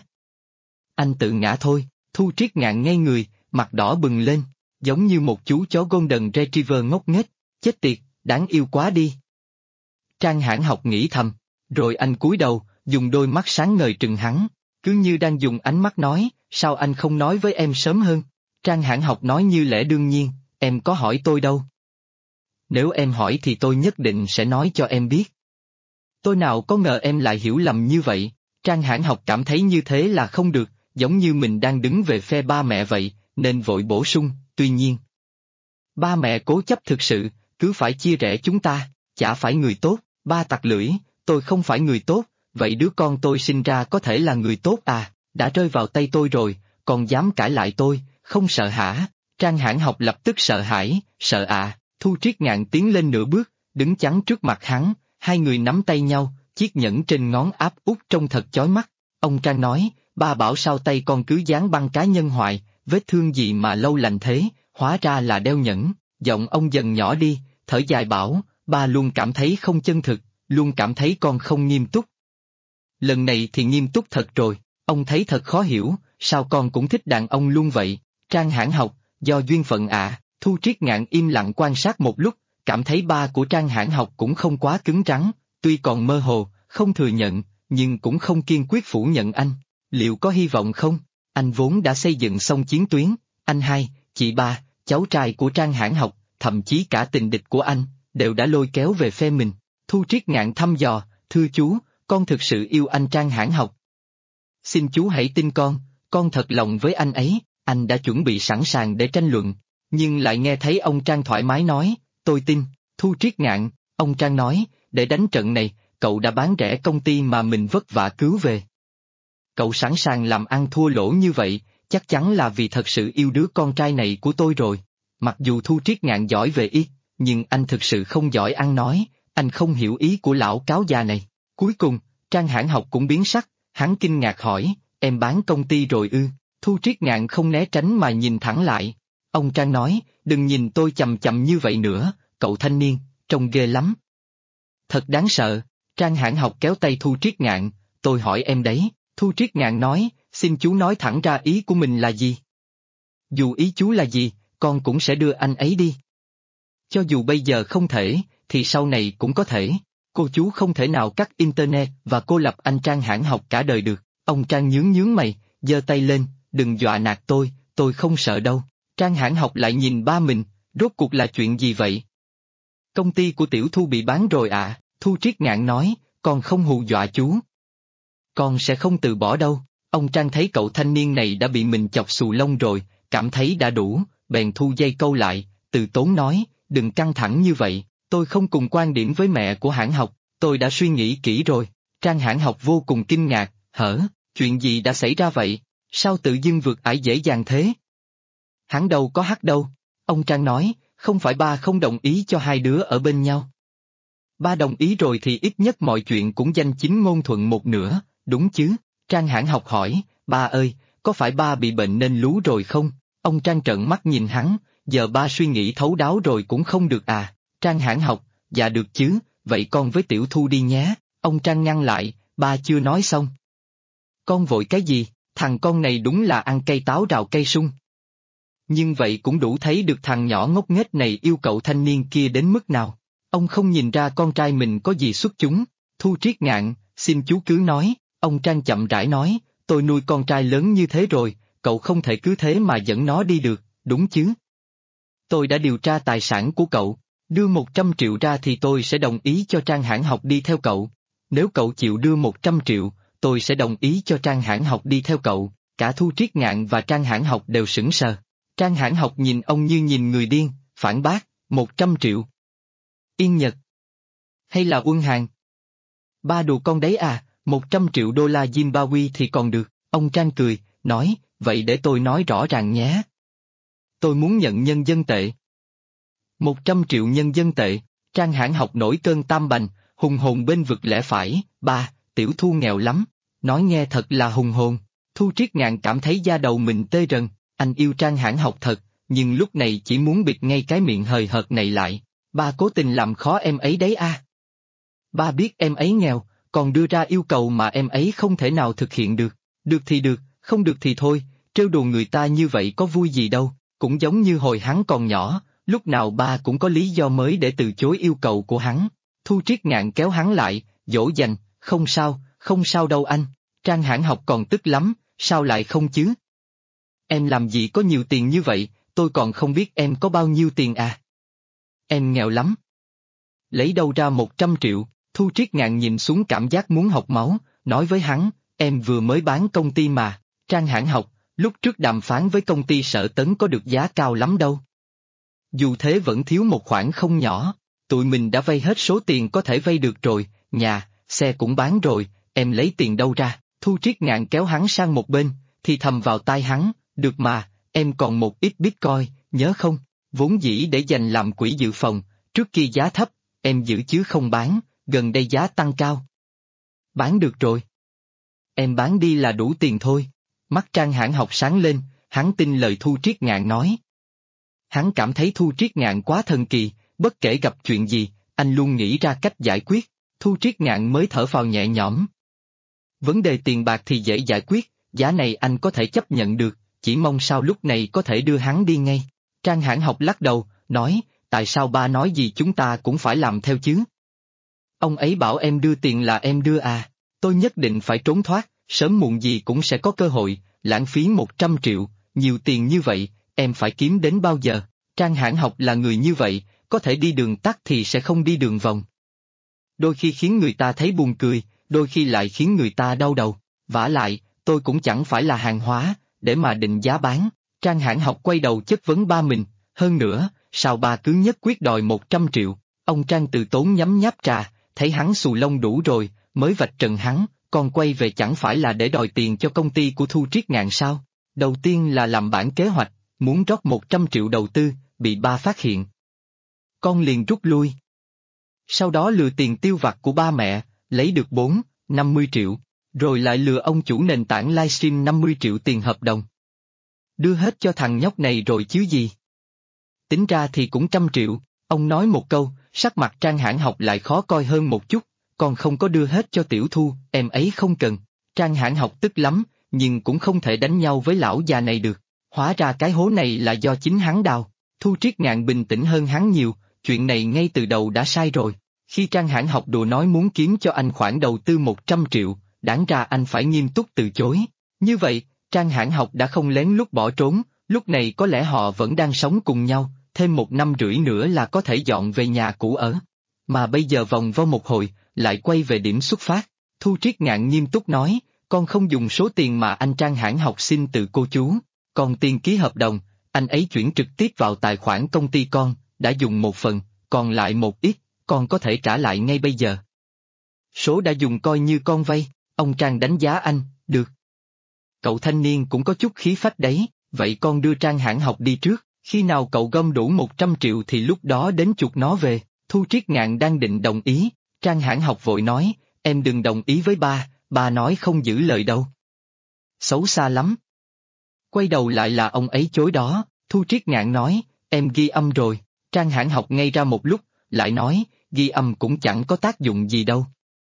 Anh tự ngã thôi. Thu Triết Ngạn ngây người, mặt đỏ bừng lên, giống như một chú chó Golden Retriever ngốc nghếch, chết tiệt, đáng yêu quá đi. Trang Hãn Học nghĩ thầm, rồi anh cúi đầu, dùng đôi mắt sáng ngời trừng hắn, cứ như đang dùng ánh mắt nói, sao anh không nói với em sớm hơn? Trang Hãn Học nói như lẽ đương nhiên, em có hỏi tôi đâu. Nếu em hỏi thì tôi nhất định sẽ nói cho em biết. Tôi nào có ngờ em lại hiểu lầm như vậy. Trang Hãn Học cảm thấy như thế là không được, giống như mình đang đứng về phe ba mẹ vậy, nên vội bổ sung, tuy nhiên. Ba mẹ cố chấp thực sự, cứ phải chia rẽ chúng ta, chả phải người tốt. Ba tặc lưỡi, tôi không phải người tốt, vậy đứa con tôi sinh ra có thể là người tốt à, đã rơi vào tay tôi rồi, còn dám cãi lại tôi, không sợ hả? Trang Hãn Học lập tức sợ hãi, sợ à, Thu Triết Ngạn tiến lên nửa bước, đứng chắn trước mặt hắn, hai người nắm tay nhau, chiếc nhẫn trên ngón áp út trông thật chói mắt. Ông Trang nói, ba bảo sao tay con cứ dán băng cá nhân hoài, vết thương gì mà lâu lành thế, hóa ra là đeo nhẫn. Giọng ông dần nhỏ đi, thở dài bảo, ba luôn cảm thấy không chân thực, luôn cảm thấy con không nghiêm túc. Lần này thì nghiêm túc thật rồi, ông thấy thật khó hiểu, sao con cũng thích đàn ông luôn vậy. Trang Hãn Học, do duyên phận ạ. Thu Triết Ngạn im lặng quan sát một lúc, cảm thấy ba của Trang Hãn Học cũng không quá cứng rắn, tuy còn mơ hồ, không thừa nhận, nhưng cũng không kiên quyết phủ nhận anh. Liệu có hy vọng không? Anh vốn đã xây dựng xong chiến tuyến, anh hai, chị ba, cháu trai của Trang Hãn Học, thậm chí cả tình địch của anh, đều đã lôi kéo về phe mình. Thu Triết Ngạn thăm dò, thưa chú, con thực sự yêu anh Trang Hãn Học. Xin chú hãy tin con thật lòng với anh ấy. Anh đã chuẩn bị sẵn sàng để tranh luận, nhưng lại nghe thấy ông Trang thoải mái nói, tôi tin. Thu Triết Ngạn, ông Trang nói, để đánh trận này, cậu đã bán rẻ công ty mà mình vất vả cứu về. Cậu sẵn sàng làm ăn thua lỗ như vậy, chắc chắn là vì thật sự yêu đứa con trai này của tôi rồi. Mặc dù Thu Triết Ngạn giỏi về y, nhưng anh thực sự không giỏi ăn nói, anh không hiểu ý của lão cáo già này. Cuối cùng, Trang Hãn Học cũng biến sắc, hắn kinh ngạc hỏi, em bán công ty rồi ư? Thu Triết Ngạn không né tránh mà nhìn thẳng lại. Ông Trang nói, đừng nhìn tôi chằm chằm như vậy nữa, cậu thanh niên, trông ghê lắm. Thật đáng sợ. Trang Hãn Học kéo tay Thu Triết Ngạn, tôi hỏi em đấy. Thu Triết Ngạn nói, xin chú nói thẳng ra ý của mình là gì. Dù ý chú là gì, con cũng sẽ đưa anh ấy đi. Cho dù bây giờ không thể, thì sau này cũng có thể. Cô chú không thể nào cắt internet và cô lập anh Trang Hãn Học cả đời được. Ông Trang nhướng mày, giơ tay lên, đừng dọa nạt tôi không sợ đâu. Trang Hãn Học lại nhìn ba mình, rốt cuộc là chuyện gì vậy? Công ty của Tiểu Thu bị bán rồi ạ. Thu Triết Ngạn nói, con không hù dọa chú. Con sẽ không từ bỏ đâu. Ông Trang thấy cậu thanh niên này đã bị mình chọc xù lông rồi, cảm thấy đã đủ, bèn thu dây câu lại, từ tốn nói, đừng căng thẳng như vậy, tôi không cùng quan điểm với mẹ của Hãn Học, tôi đã suy nghĩ kỹ rồi. Trang Hãn Học vô cùng kinh ngạc, chuyện gì đã xảy ra vậy? Sao tự dưng vượt ải dễ dàng thế? Hắn đâu có hắc đâu. Ông Trang nói, không phải ba không đồng ý cho hai đứa ở bên nhau. Ba đồng ý rồi thì ít nhất mọi chuyện cũng danh chính ngôn thuận một nửa, đúng chứ? Trang Hãn Học hỏi, ba ơi, có phải ba bị bệnh nên lú rồi không? Ông Trang trợn mắt nhìn hắn, giờ ba suy nghĩ thấu đáo rồi cũng không được à? Trang Hãn Học, dạ được chứ, vậy con với Tiểu Thu đi nhé. Ông Trang ngăn lại, ba chưa nói xong. Con vội cái gì, thằng con này đúng là ăn cây táo rào cây sung. Nhưng vậy cũng đủ thấy được thằng nhỏ ngốc nghếch này yêu cậu thanh niên kia đến mức nào. Ông không nhìn ra con trai mình có gì xuất chúng. Thu Triết Ngạn, xin chú cứ nói. Ông Trang chậm rãi nói, tôi nuôi con trai lớn như thế rồi, cậu không thể cứ thế mà dẫn nó đi được, đúng chứ? Tôi đã điều tra tài sản của cậu, đưa 100 triệu ra thì tôi sẽ đồng ý cho Trang Hãn Học đi theo cậu. Nếu cậu chịu đưa 100 triệu, tôi sẽ đồng ý cho Trang Hãn Học đi theo cậu. Cả Thu Triết Ngạn và Trang Hãn Học đều sững sờ. Trang Hãn Học nhìn ông như nhìn người điên, phản bác, 100 triệu. Yên Nhật. Hay là Uân Hàn? Ba đùa con đấy à, 100 triệu đô la Zimbabwe thì còn được. Ông Trang cười, nói, vậy để tôi nói rõ ràng nhé. Tôi muốn nhận nhân dân tệ. 100 triệu nhân dân tệ. Trang Hãn Học nổi cơn tam bành, hùng hồn bên vực lẽ phải, ba, Tiểu Thu nghèo lắm. Nói nghe thật là hùng hồn. Thu Triết Ngạn cảm thấy da đầu mình tê rần, anh yêu Trang Hãn Học thật, nhưng lúc này chỉ muốn bịt ngay cái miệng hời hợt này lại. Ba cố tình làm khó em ấy đấy à? Ba biết em ấy nghèo, còn đưa ra yêu cầu mà em ấy không thể nào thực hiện được. Được thì được, không được thì thôi, trêu đùa người ta như vậy có vui gì đâu, cũng giống như hồi hắn còn nhỏ, lúc nào ba cũng có lý do mới để từ chối yêu cầu của hắn. Thu Triết Ngạn kéo hắn lại, dỗ dành, không sao đâu anh. Trang Hãn Học còn tức lắm, sao lại không chứ? Em làm gì có nhiều tiền như vậy, tôi còn không biết em có bao nhiêu tiền à? Em nghèo lắm. Lấy đâu ra 100 triệu, Thu Triết Ngạn nhìn xuống cảm giác muốn học máu, nói với hắn, em vừa mới bán công ty mà. Trang Hãn Học, lúc trước đàm phán với công ty Sở Tấn có được giá cao lắm đâu. dù thế vẫn thiếu một khoản không nhỏ. Tụi mình đã vay hết số tiền có thể vay được rồi, nhà, xe cũng bán rồi, em lấy tiền đâu ra? Thu Triết Ngạn kéo hắn sang một bên, thì thầm vào tai hắn, được mà, em còn một ít Bitcoin, nhớ không? Vốn dĩ để dành làm quỹ dự phòng, trước kia giá thấp, em giữ chứ không bán, gần đây giá tăng cao. Bán được rồi. Em bán đi là đủ tiền thôi. Mắt Trang Hãn Học sáng lên, hắn tin lời Thu Triết Ngạn nói. Hắn cảm thấy Thu Triết Ngạn quá thần kỳ, bất kể gặp chuyện gì, anh luôn nghĩ ra cách giải quyết. Thu Triết Ngạn mới thở phào nhẹ nhõm. Vấn đề tiền bạc thì dễ giải quyết, giá này anh có thể chấp nhận được, chỉ mong sao lúc này có thể đưa hắn đi ngay. Trang Hãn Học lắc đầu, nói, tại sao ba nói gì chúng ta cũng phải làm theo chứ? Ông ấy bảo em đưa tiền là em đưa à, tôi nhất định phải trốn thoát, sớm muộn gì cũng sẽ có cơ hội, lãng phí 100 triệu, nhiều tiền như vậy, em phải kiếm đến bao giờ? Trang Hãn Học là người như vậy, có thể đi đường tắt thì sẽ không đi đường vòng. Đôi khi khiến người ta thấy buồn cười, đôi khi lại khiến người ta đau đầu, vả lại, tôi cũng chẳng phải là hàng hóa, để mà định giá bán. Trang Hãn Học quay đầu chất vấn ba mình, hơn nữa, sao ba cứ nhất quyết đòi 100 triệu, ông Trang từ tốn nhấm nháp trà, thấy hắn xù lông đủ rồi, mới vạch trần hắn, còn quay về chẳng phải là để đòi tiền cho công ty của Thu Triết Ngạn sao? Đầu tiên là làm bản kế hoạch, muốn rót 100 triệu đầu tư, bị ba phát hiện. Con liền rút lui. Sau đó lừa tiền tiêu vặt của ba mẹ, lấy được 50 triệu, rồi lại lừa ông chủ nền tảng livestream 50 triệu tiền hợp đồng. Đưa hết cho thằng nhóc này rồi chứ gì. Tính ra thì cũng 100 triệu, ông nói một câu, sắc mặt Trang Hãn Học lại khó coi hơn một chút, còn không có đưa hết cho Tiểu Thu, em ấy không cần. Trang Hãn Học tức lắm, nhưng cũng không thể đánh nhau với lão già này được, hóa ra cái hố này là do chính hắn đào. Thu Triết Ngạn bình tĩnh hơn hắn nhiều, chuyện này ngay từ đầu đã sai rồi. Khi Trang Hãn Học đùa nói muốn kiếm cho anh khoản đầu tư 100 triệu, đáng ra anh phải nghiêm túc từ chối. Như vậy, Trang Hãn Học đã không lén lút bỏ trốn, lúc này có lẽ họ vẫn đang sống cùng nhau, thêm 1 năm rưỡi nữa là có thể dọn về nhà cũ ở. Mà bây giờ vòng vo một hồi, lại quay về điểm xuất phát. Thu Triết Ngạn nghiêm túc nói, con không dùng số tiền mà anh Trang Hãn Học xin từ cô chú, còn tiền ký hợp đồng, anh ấy chuyển trực tiếp vào tài khoản công ty con, đã dùng một phần, còn lại một ít, con có thể trả lại ngay bây giờ. Số đã dùng coi như con vay, ông Trang đánh giá anh, được. Cậu thanh niên cũng có chút khí phách đấy, vậy con đưa Trang Hãn Học đi trước, khi nào cậu gom đủ 100 triệu thì lúc đó đến chuộc nó về. Thu Triết Ngạn đang định đồng ý, Trang Hãn Học vội nói, em đừng đồng ý với ba nói không giữ lời đâu. Xấu xa lắm. Quay đầu lại là ông ấy chối đó, Thu Triết Ngạn nói, em ghi âm rồi. Trang Hãn Học ngây ra một lúc, lại nói, ghi âm cũng chẳng có tác dụng gì đâu.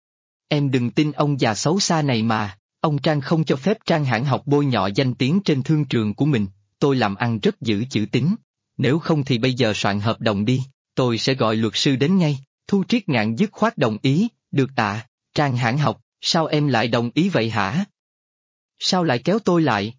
Em đừng tin ông già xấu xa này mà, ông Trang không cho phép Trang Hãn Học bôi nhọ danh tiếng trên thương trường của mình, tôi làm ăn rất giữ chữ tín. Nếu không thì bây giờ soạn hợp đồng đi, tôi sẽ gọi luật sư đến ngay. Thu Triết Ngạn dứt khoát đồng ý, được ạ. Trang Hãn Học, sao em lại đồng ý vậy hả? Sao lại kéo tôi lại?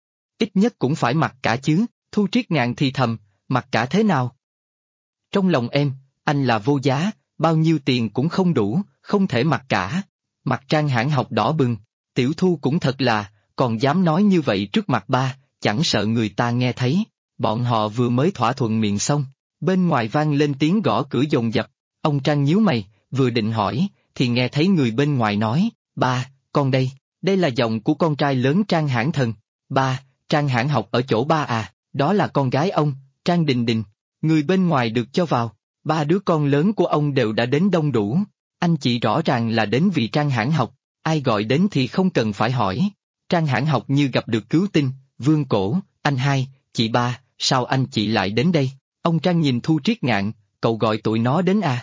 Ít nhất cũng phải mặc cả chứ, Thu Triết Ngạn thì thầm, mặc cả thế nào? Trong lòng em, anh là vô giá, bao nhiêu tiền cũng không đủ, không thể mặc cả. Mặt Trang Hãn Học đỏ bừng, Tiểu Thu cũng thật là, còn dám nói như vậy trước mặt ba, chẳng sợ người ta nghe thấy. Bọn họ vừa mới thỏa thuận miệng xong, bên ngoài vang lên tiếng gõ cửa dồn dập. Ông Trang nhíu mày, vừa định hỏi, thì nghe thấy người bên ngoài nói, ba, con đây là giọng của con trai lớn Trang Hãn Thần. Ba, Trang Hãn Học ở chỗ ba à, đó là con gái ông, Trang Đình Đình. Người bên ngoài được cho vào, 3 đứa con lớn của ông đều đã đến đông đủ. Anh chị rõ ràng là đến vì Trang Hãn Học, ai gọi đến thì không cần phải hỏi. Trang Hãn Học như gặp được cứu tinh, vương cổ, anh hai, chị ba, sao anh chị lại đến đây? Ông Trang nhìn Thu Triết Ngạn, cậu gọi tụi nó đến à?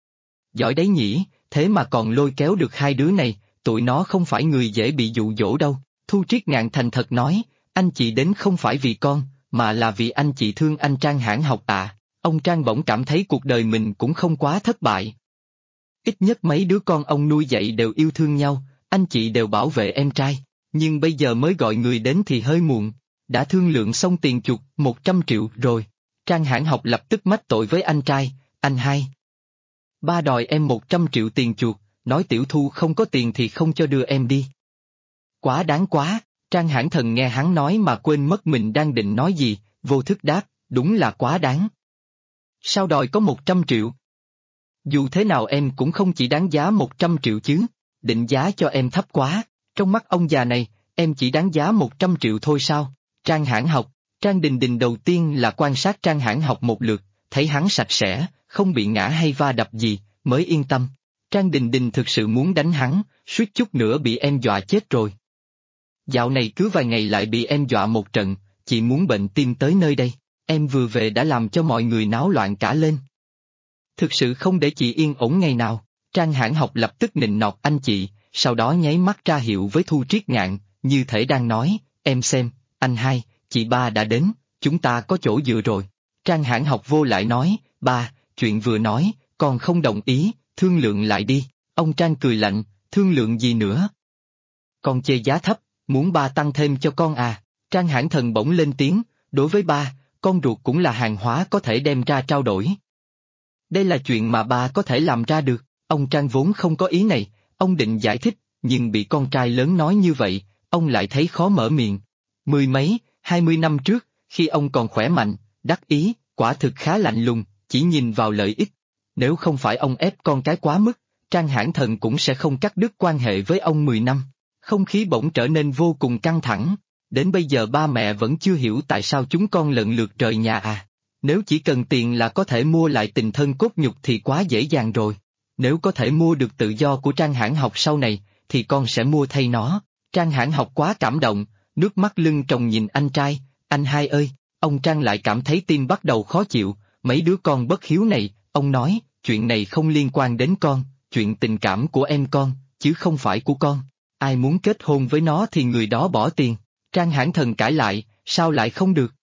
Giỏi đấy nhỉ, thế mà còn lôi kéo được 2 đứa này, tụi nó không phải người dễ bị dụ dỗ đâu. Thu Triết Ngạn thành thật nói, anh chị đến không phải vì con, mà là vì anh chị thương anh Trang Hãn Học à. Ông Trang bỗng cảm thấy cuộc đời mình cũng không quá thất bại. Ít nhất mấy đứa con ông nuôi dạy đều yêu thương nhau, anh chị đều bảo vệ em trai, nhưng bây giờ mới gọi người đến thì hơi muộn. Đã thương lượng xong tiền chuộc 100 triệu rồi. Trang Hãn Học lập tức mách tội với anh trai, anh hai. Ba đòi em 100 triệu tiền chuộc, nói Tiểu Thu không có tiền thì không cho đưa em đi. Quá đáng quá, Trang Hãn Thần nghe hắn nói mà quên mất mình đang định nói gì, vô thức đáp, đúng là quá đáng. Sao đòi có 100 triệu? Dù thế nào em cũng không chỉ đáng giá 100 triệu chứ, định giá cho em thấp quá, trong mắt ông già này, em chỉ đáng giá 100 triệu thôi sao? Trang Hãn Học, Trang Đình Đình đầu tiên là quan sát Trang Hãn Học một lượt, thấy hắn sạch sẽ, không bị ngã hay va đập gì, mới yên tâm. Trang Đình Đình thực sự muốn đánh hắn, suýt chút nữa bị em dọa chết rồi. Dạo này cứ vài ngày lại bị em dọa một trận, chị muốn bệnh tim tới nơi đây, em vừa về đã làm cho mọi người náo loạn cả lên. Thực sự không để chị yên ổn ngày nào, Trang Hãn Học lập tức nịnh nọt anh chị, sau đó nháy mắt ra hiệu với Thu Triết Ngạn, như thể đang nói, em xem, anh hai, chị ba đã đến, chúng ta có chỗ dựa rồi. Trang Hãn Học vô lại nói, ba, chuyện vừa nói, con không đồng ý, thương lượng lại đi. Ông Trang cười lạnh, thương lượng gì nữa? Con chê giá thấp, muốn ba tăng thêm cho con à? Trang Hãn Thần bỗng lên tiếng, đối với ba, con ruột cũng là hàng hóa có thể đem ra trao đổi. Đây là chuyện mà ba có thể làm ra được, ông Trang vốn không có ý này, ông định giải thích, nhưng bị con trai lớn nói như vậy, ông lại thấy khó mở miệng. 20 năm trước, khi ông còn khỏe mạnh, đắc ý, quả thực khá lạnh lùng, chỉ nhìn vào lợi ích. Nếu không phải ông ép con cái quá mức, Trang Hãn Thần cũng sẽ không cắt đứt quan hệ với ông 10 năm. Không khí bỗng trở nên vô cùng căng thẳng. Đến bây giờ ba mẹ vẫn chưa hiểu tại sao chúng con lần lượt rời nhà à. Nếu chỉ cần tiền là có thể mua lại tình thân cốt nhục thì quá dễ dàng rồi. Nếu có thể mua được tự do của Trang Hãn Học sau này, thì con sẽ mua thay nó. Trang Hãn Học quá cảm động, nước mắt lưng tròng nhìn anh trai, anh hai ơi, ông Trang lại cảm thấy tim bắt đầu khó chịu, mấy đứa con bất hiếu này, ông nói, chuyện này không liên quan đến con, chuyện tình cảm của em con, chứ không phải của con. Ai muốn kết hôn với nó thì người đó bỏ tiền. Trang Hãn Thần cãi lại, sao lại không được?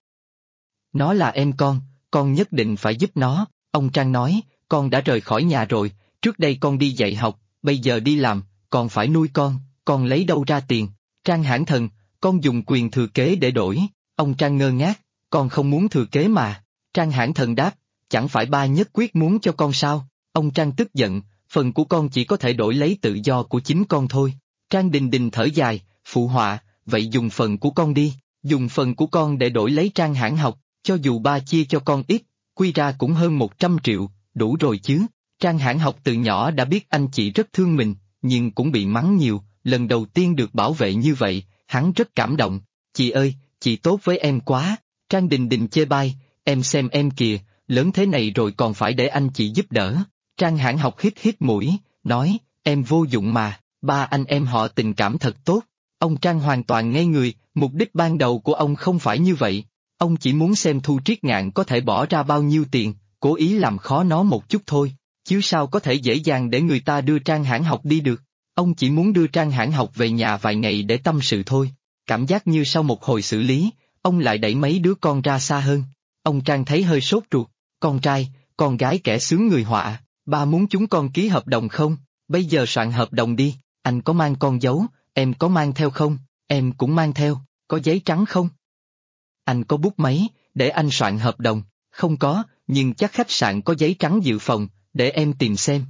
Nó là em con nhất định phải giúp nó. Ông Trang nói, con đã rời khỏi nhà rồi, trước đây con đi dạy học, bây giờ đi làm, còn phải nuôi con lấy đâu ra tiền? Trang Hãn Thần, con dùng quyền thừa kế để đổi. Ông Trang ngơ ngác, con không muốn thừa kế mà. Trang Hãn Thần đáp, chẳng phải ba nhất quyết muốn cho con sao? Ông Trang tức giận, phần của con chỉ có thể đổi lấy tự do của chính con thôi. Trang Đình Đình thở dài, phụ họa, vậy dùng phần của con đi, dùng phần của con để đổi lấy Trang Hãn Học, cho dù ba chia cho con ít, quy ra cũng hơn 100 triệu, đủ rồi chứ. Trang Hãn Học từ nhỏ đã biết anh chị rất thương mình, nhưng cũng bị mắng nhiều, lần đầu tiên được bảo vệ như vậy, hắn rất cảm động. Chị ơi, chị tốt với em quá. Trang Đình Đình chê bai, em xem em kìa, lớn thế này rồi còn phải để anh chị giúp đỡ. Trang Hãn Học hít hít mũi, nói, em vô dụng mà, ba anh em họ tình cảm thật tốt. Ông Trang hoàn toàn ngây người, mục đích ban đầu của ông không phải như vậy. Ông chỉ muốn xem Thu Triết Ngạn có thể bỏ ra bao nhiêu tiền, cố ý làm khó nó một chút thôi, chứ sao có thể dễ dàng để người ta đưa Trang Hãn Học đi được. Ông chỉ muốn đưa Trang Hãn Học về nhà vài ngày để tâm sự thôi. Cảm giác như sau một hồi xử lý, ông lại đẩy mấy đứa con ra xa hơn. Ông Trang thấy hơi sốt ruột, con trai, con gái kẻ sướng người họa, ba muốn chúng con ký hợp đồng không? Bây giờ soạn hợp đồng đi, anh có mang con dấu, em có mang theo không? Em cũng mang theo, có giấy trắng không? Anh có bút máy, để anh soạn hợp đồng, không có, nhưng chắc khách sạn có giấy trắng dự phòng, để em tìm xem.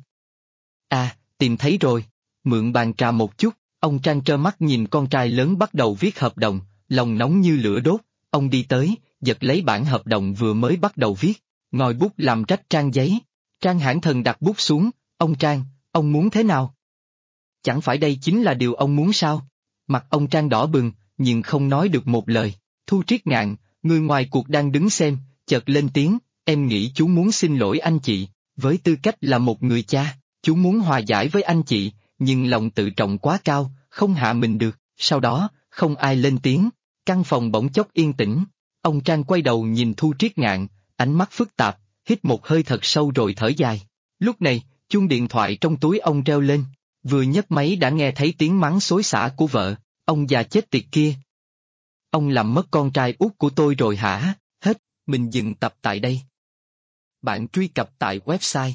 À, tìm thấy rồi, mượn bàn trà một chút. Ông Trang trơ mắt nhìn con trai lớn bắt đầu viết hợp đồng, lòng nóng như lửa đốt, ông đi tới, giật lấy bản hợp đồng vừa mới bắt đầu viết, ngòi bút làm rách trang giấy. Trang Hãn Thần đặt bút xuống, ông Trang, ông muốn thế nào? Chẳng phải đây chính là điều ông muốn sao? Mặt ông Trang đỏ bừng, nhưng không nói được một lời. Thu Triết Ngạn, người ngoài cuộc đang đứng xem, chợt lên tiếng, em nghĩ chú muốn xin lỗi anh chị, với tư cách là một người cha, chú muốn hòa giải với anh chị, nhưng lòng tự trọng quá cao, không hạ mình được. Sau đó, không ai lên tiếng, căn phòng bỗng chốc yên tĩnh. Ông Trang quay đầu nhìn Thu Triết Ngạn, ánh mắt phức tạp, hít một hơi thật sâu rồi thở dài. Lúc này, chuông điện thoại trong túi ông reo lên, vừa nhấc máy đã nghe thấy tiếng mắng xối xả của vợ, ông già chết tiệt kia. Ông làm mất con trai út của tôi rồi hả? Hết, mình dừng tập tại đây. Bạn truy cập tại website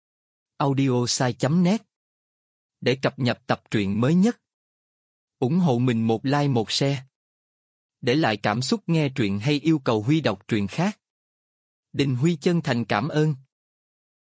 audiosai.net để cập nhật tập truyện mới nhất. Ủng hộ mình một like một share. Để lại cảm xúc nghe truyện hay yêu cầu Huy đọc truyện khác. Đình Huy chân thành cảm ơn.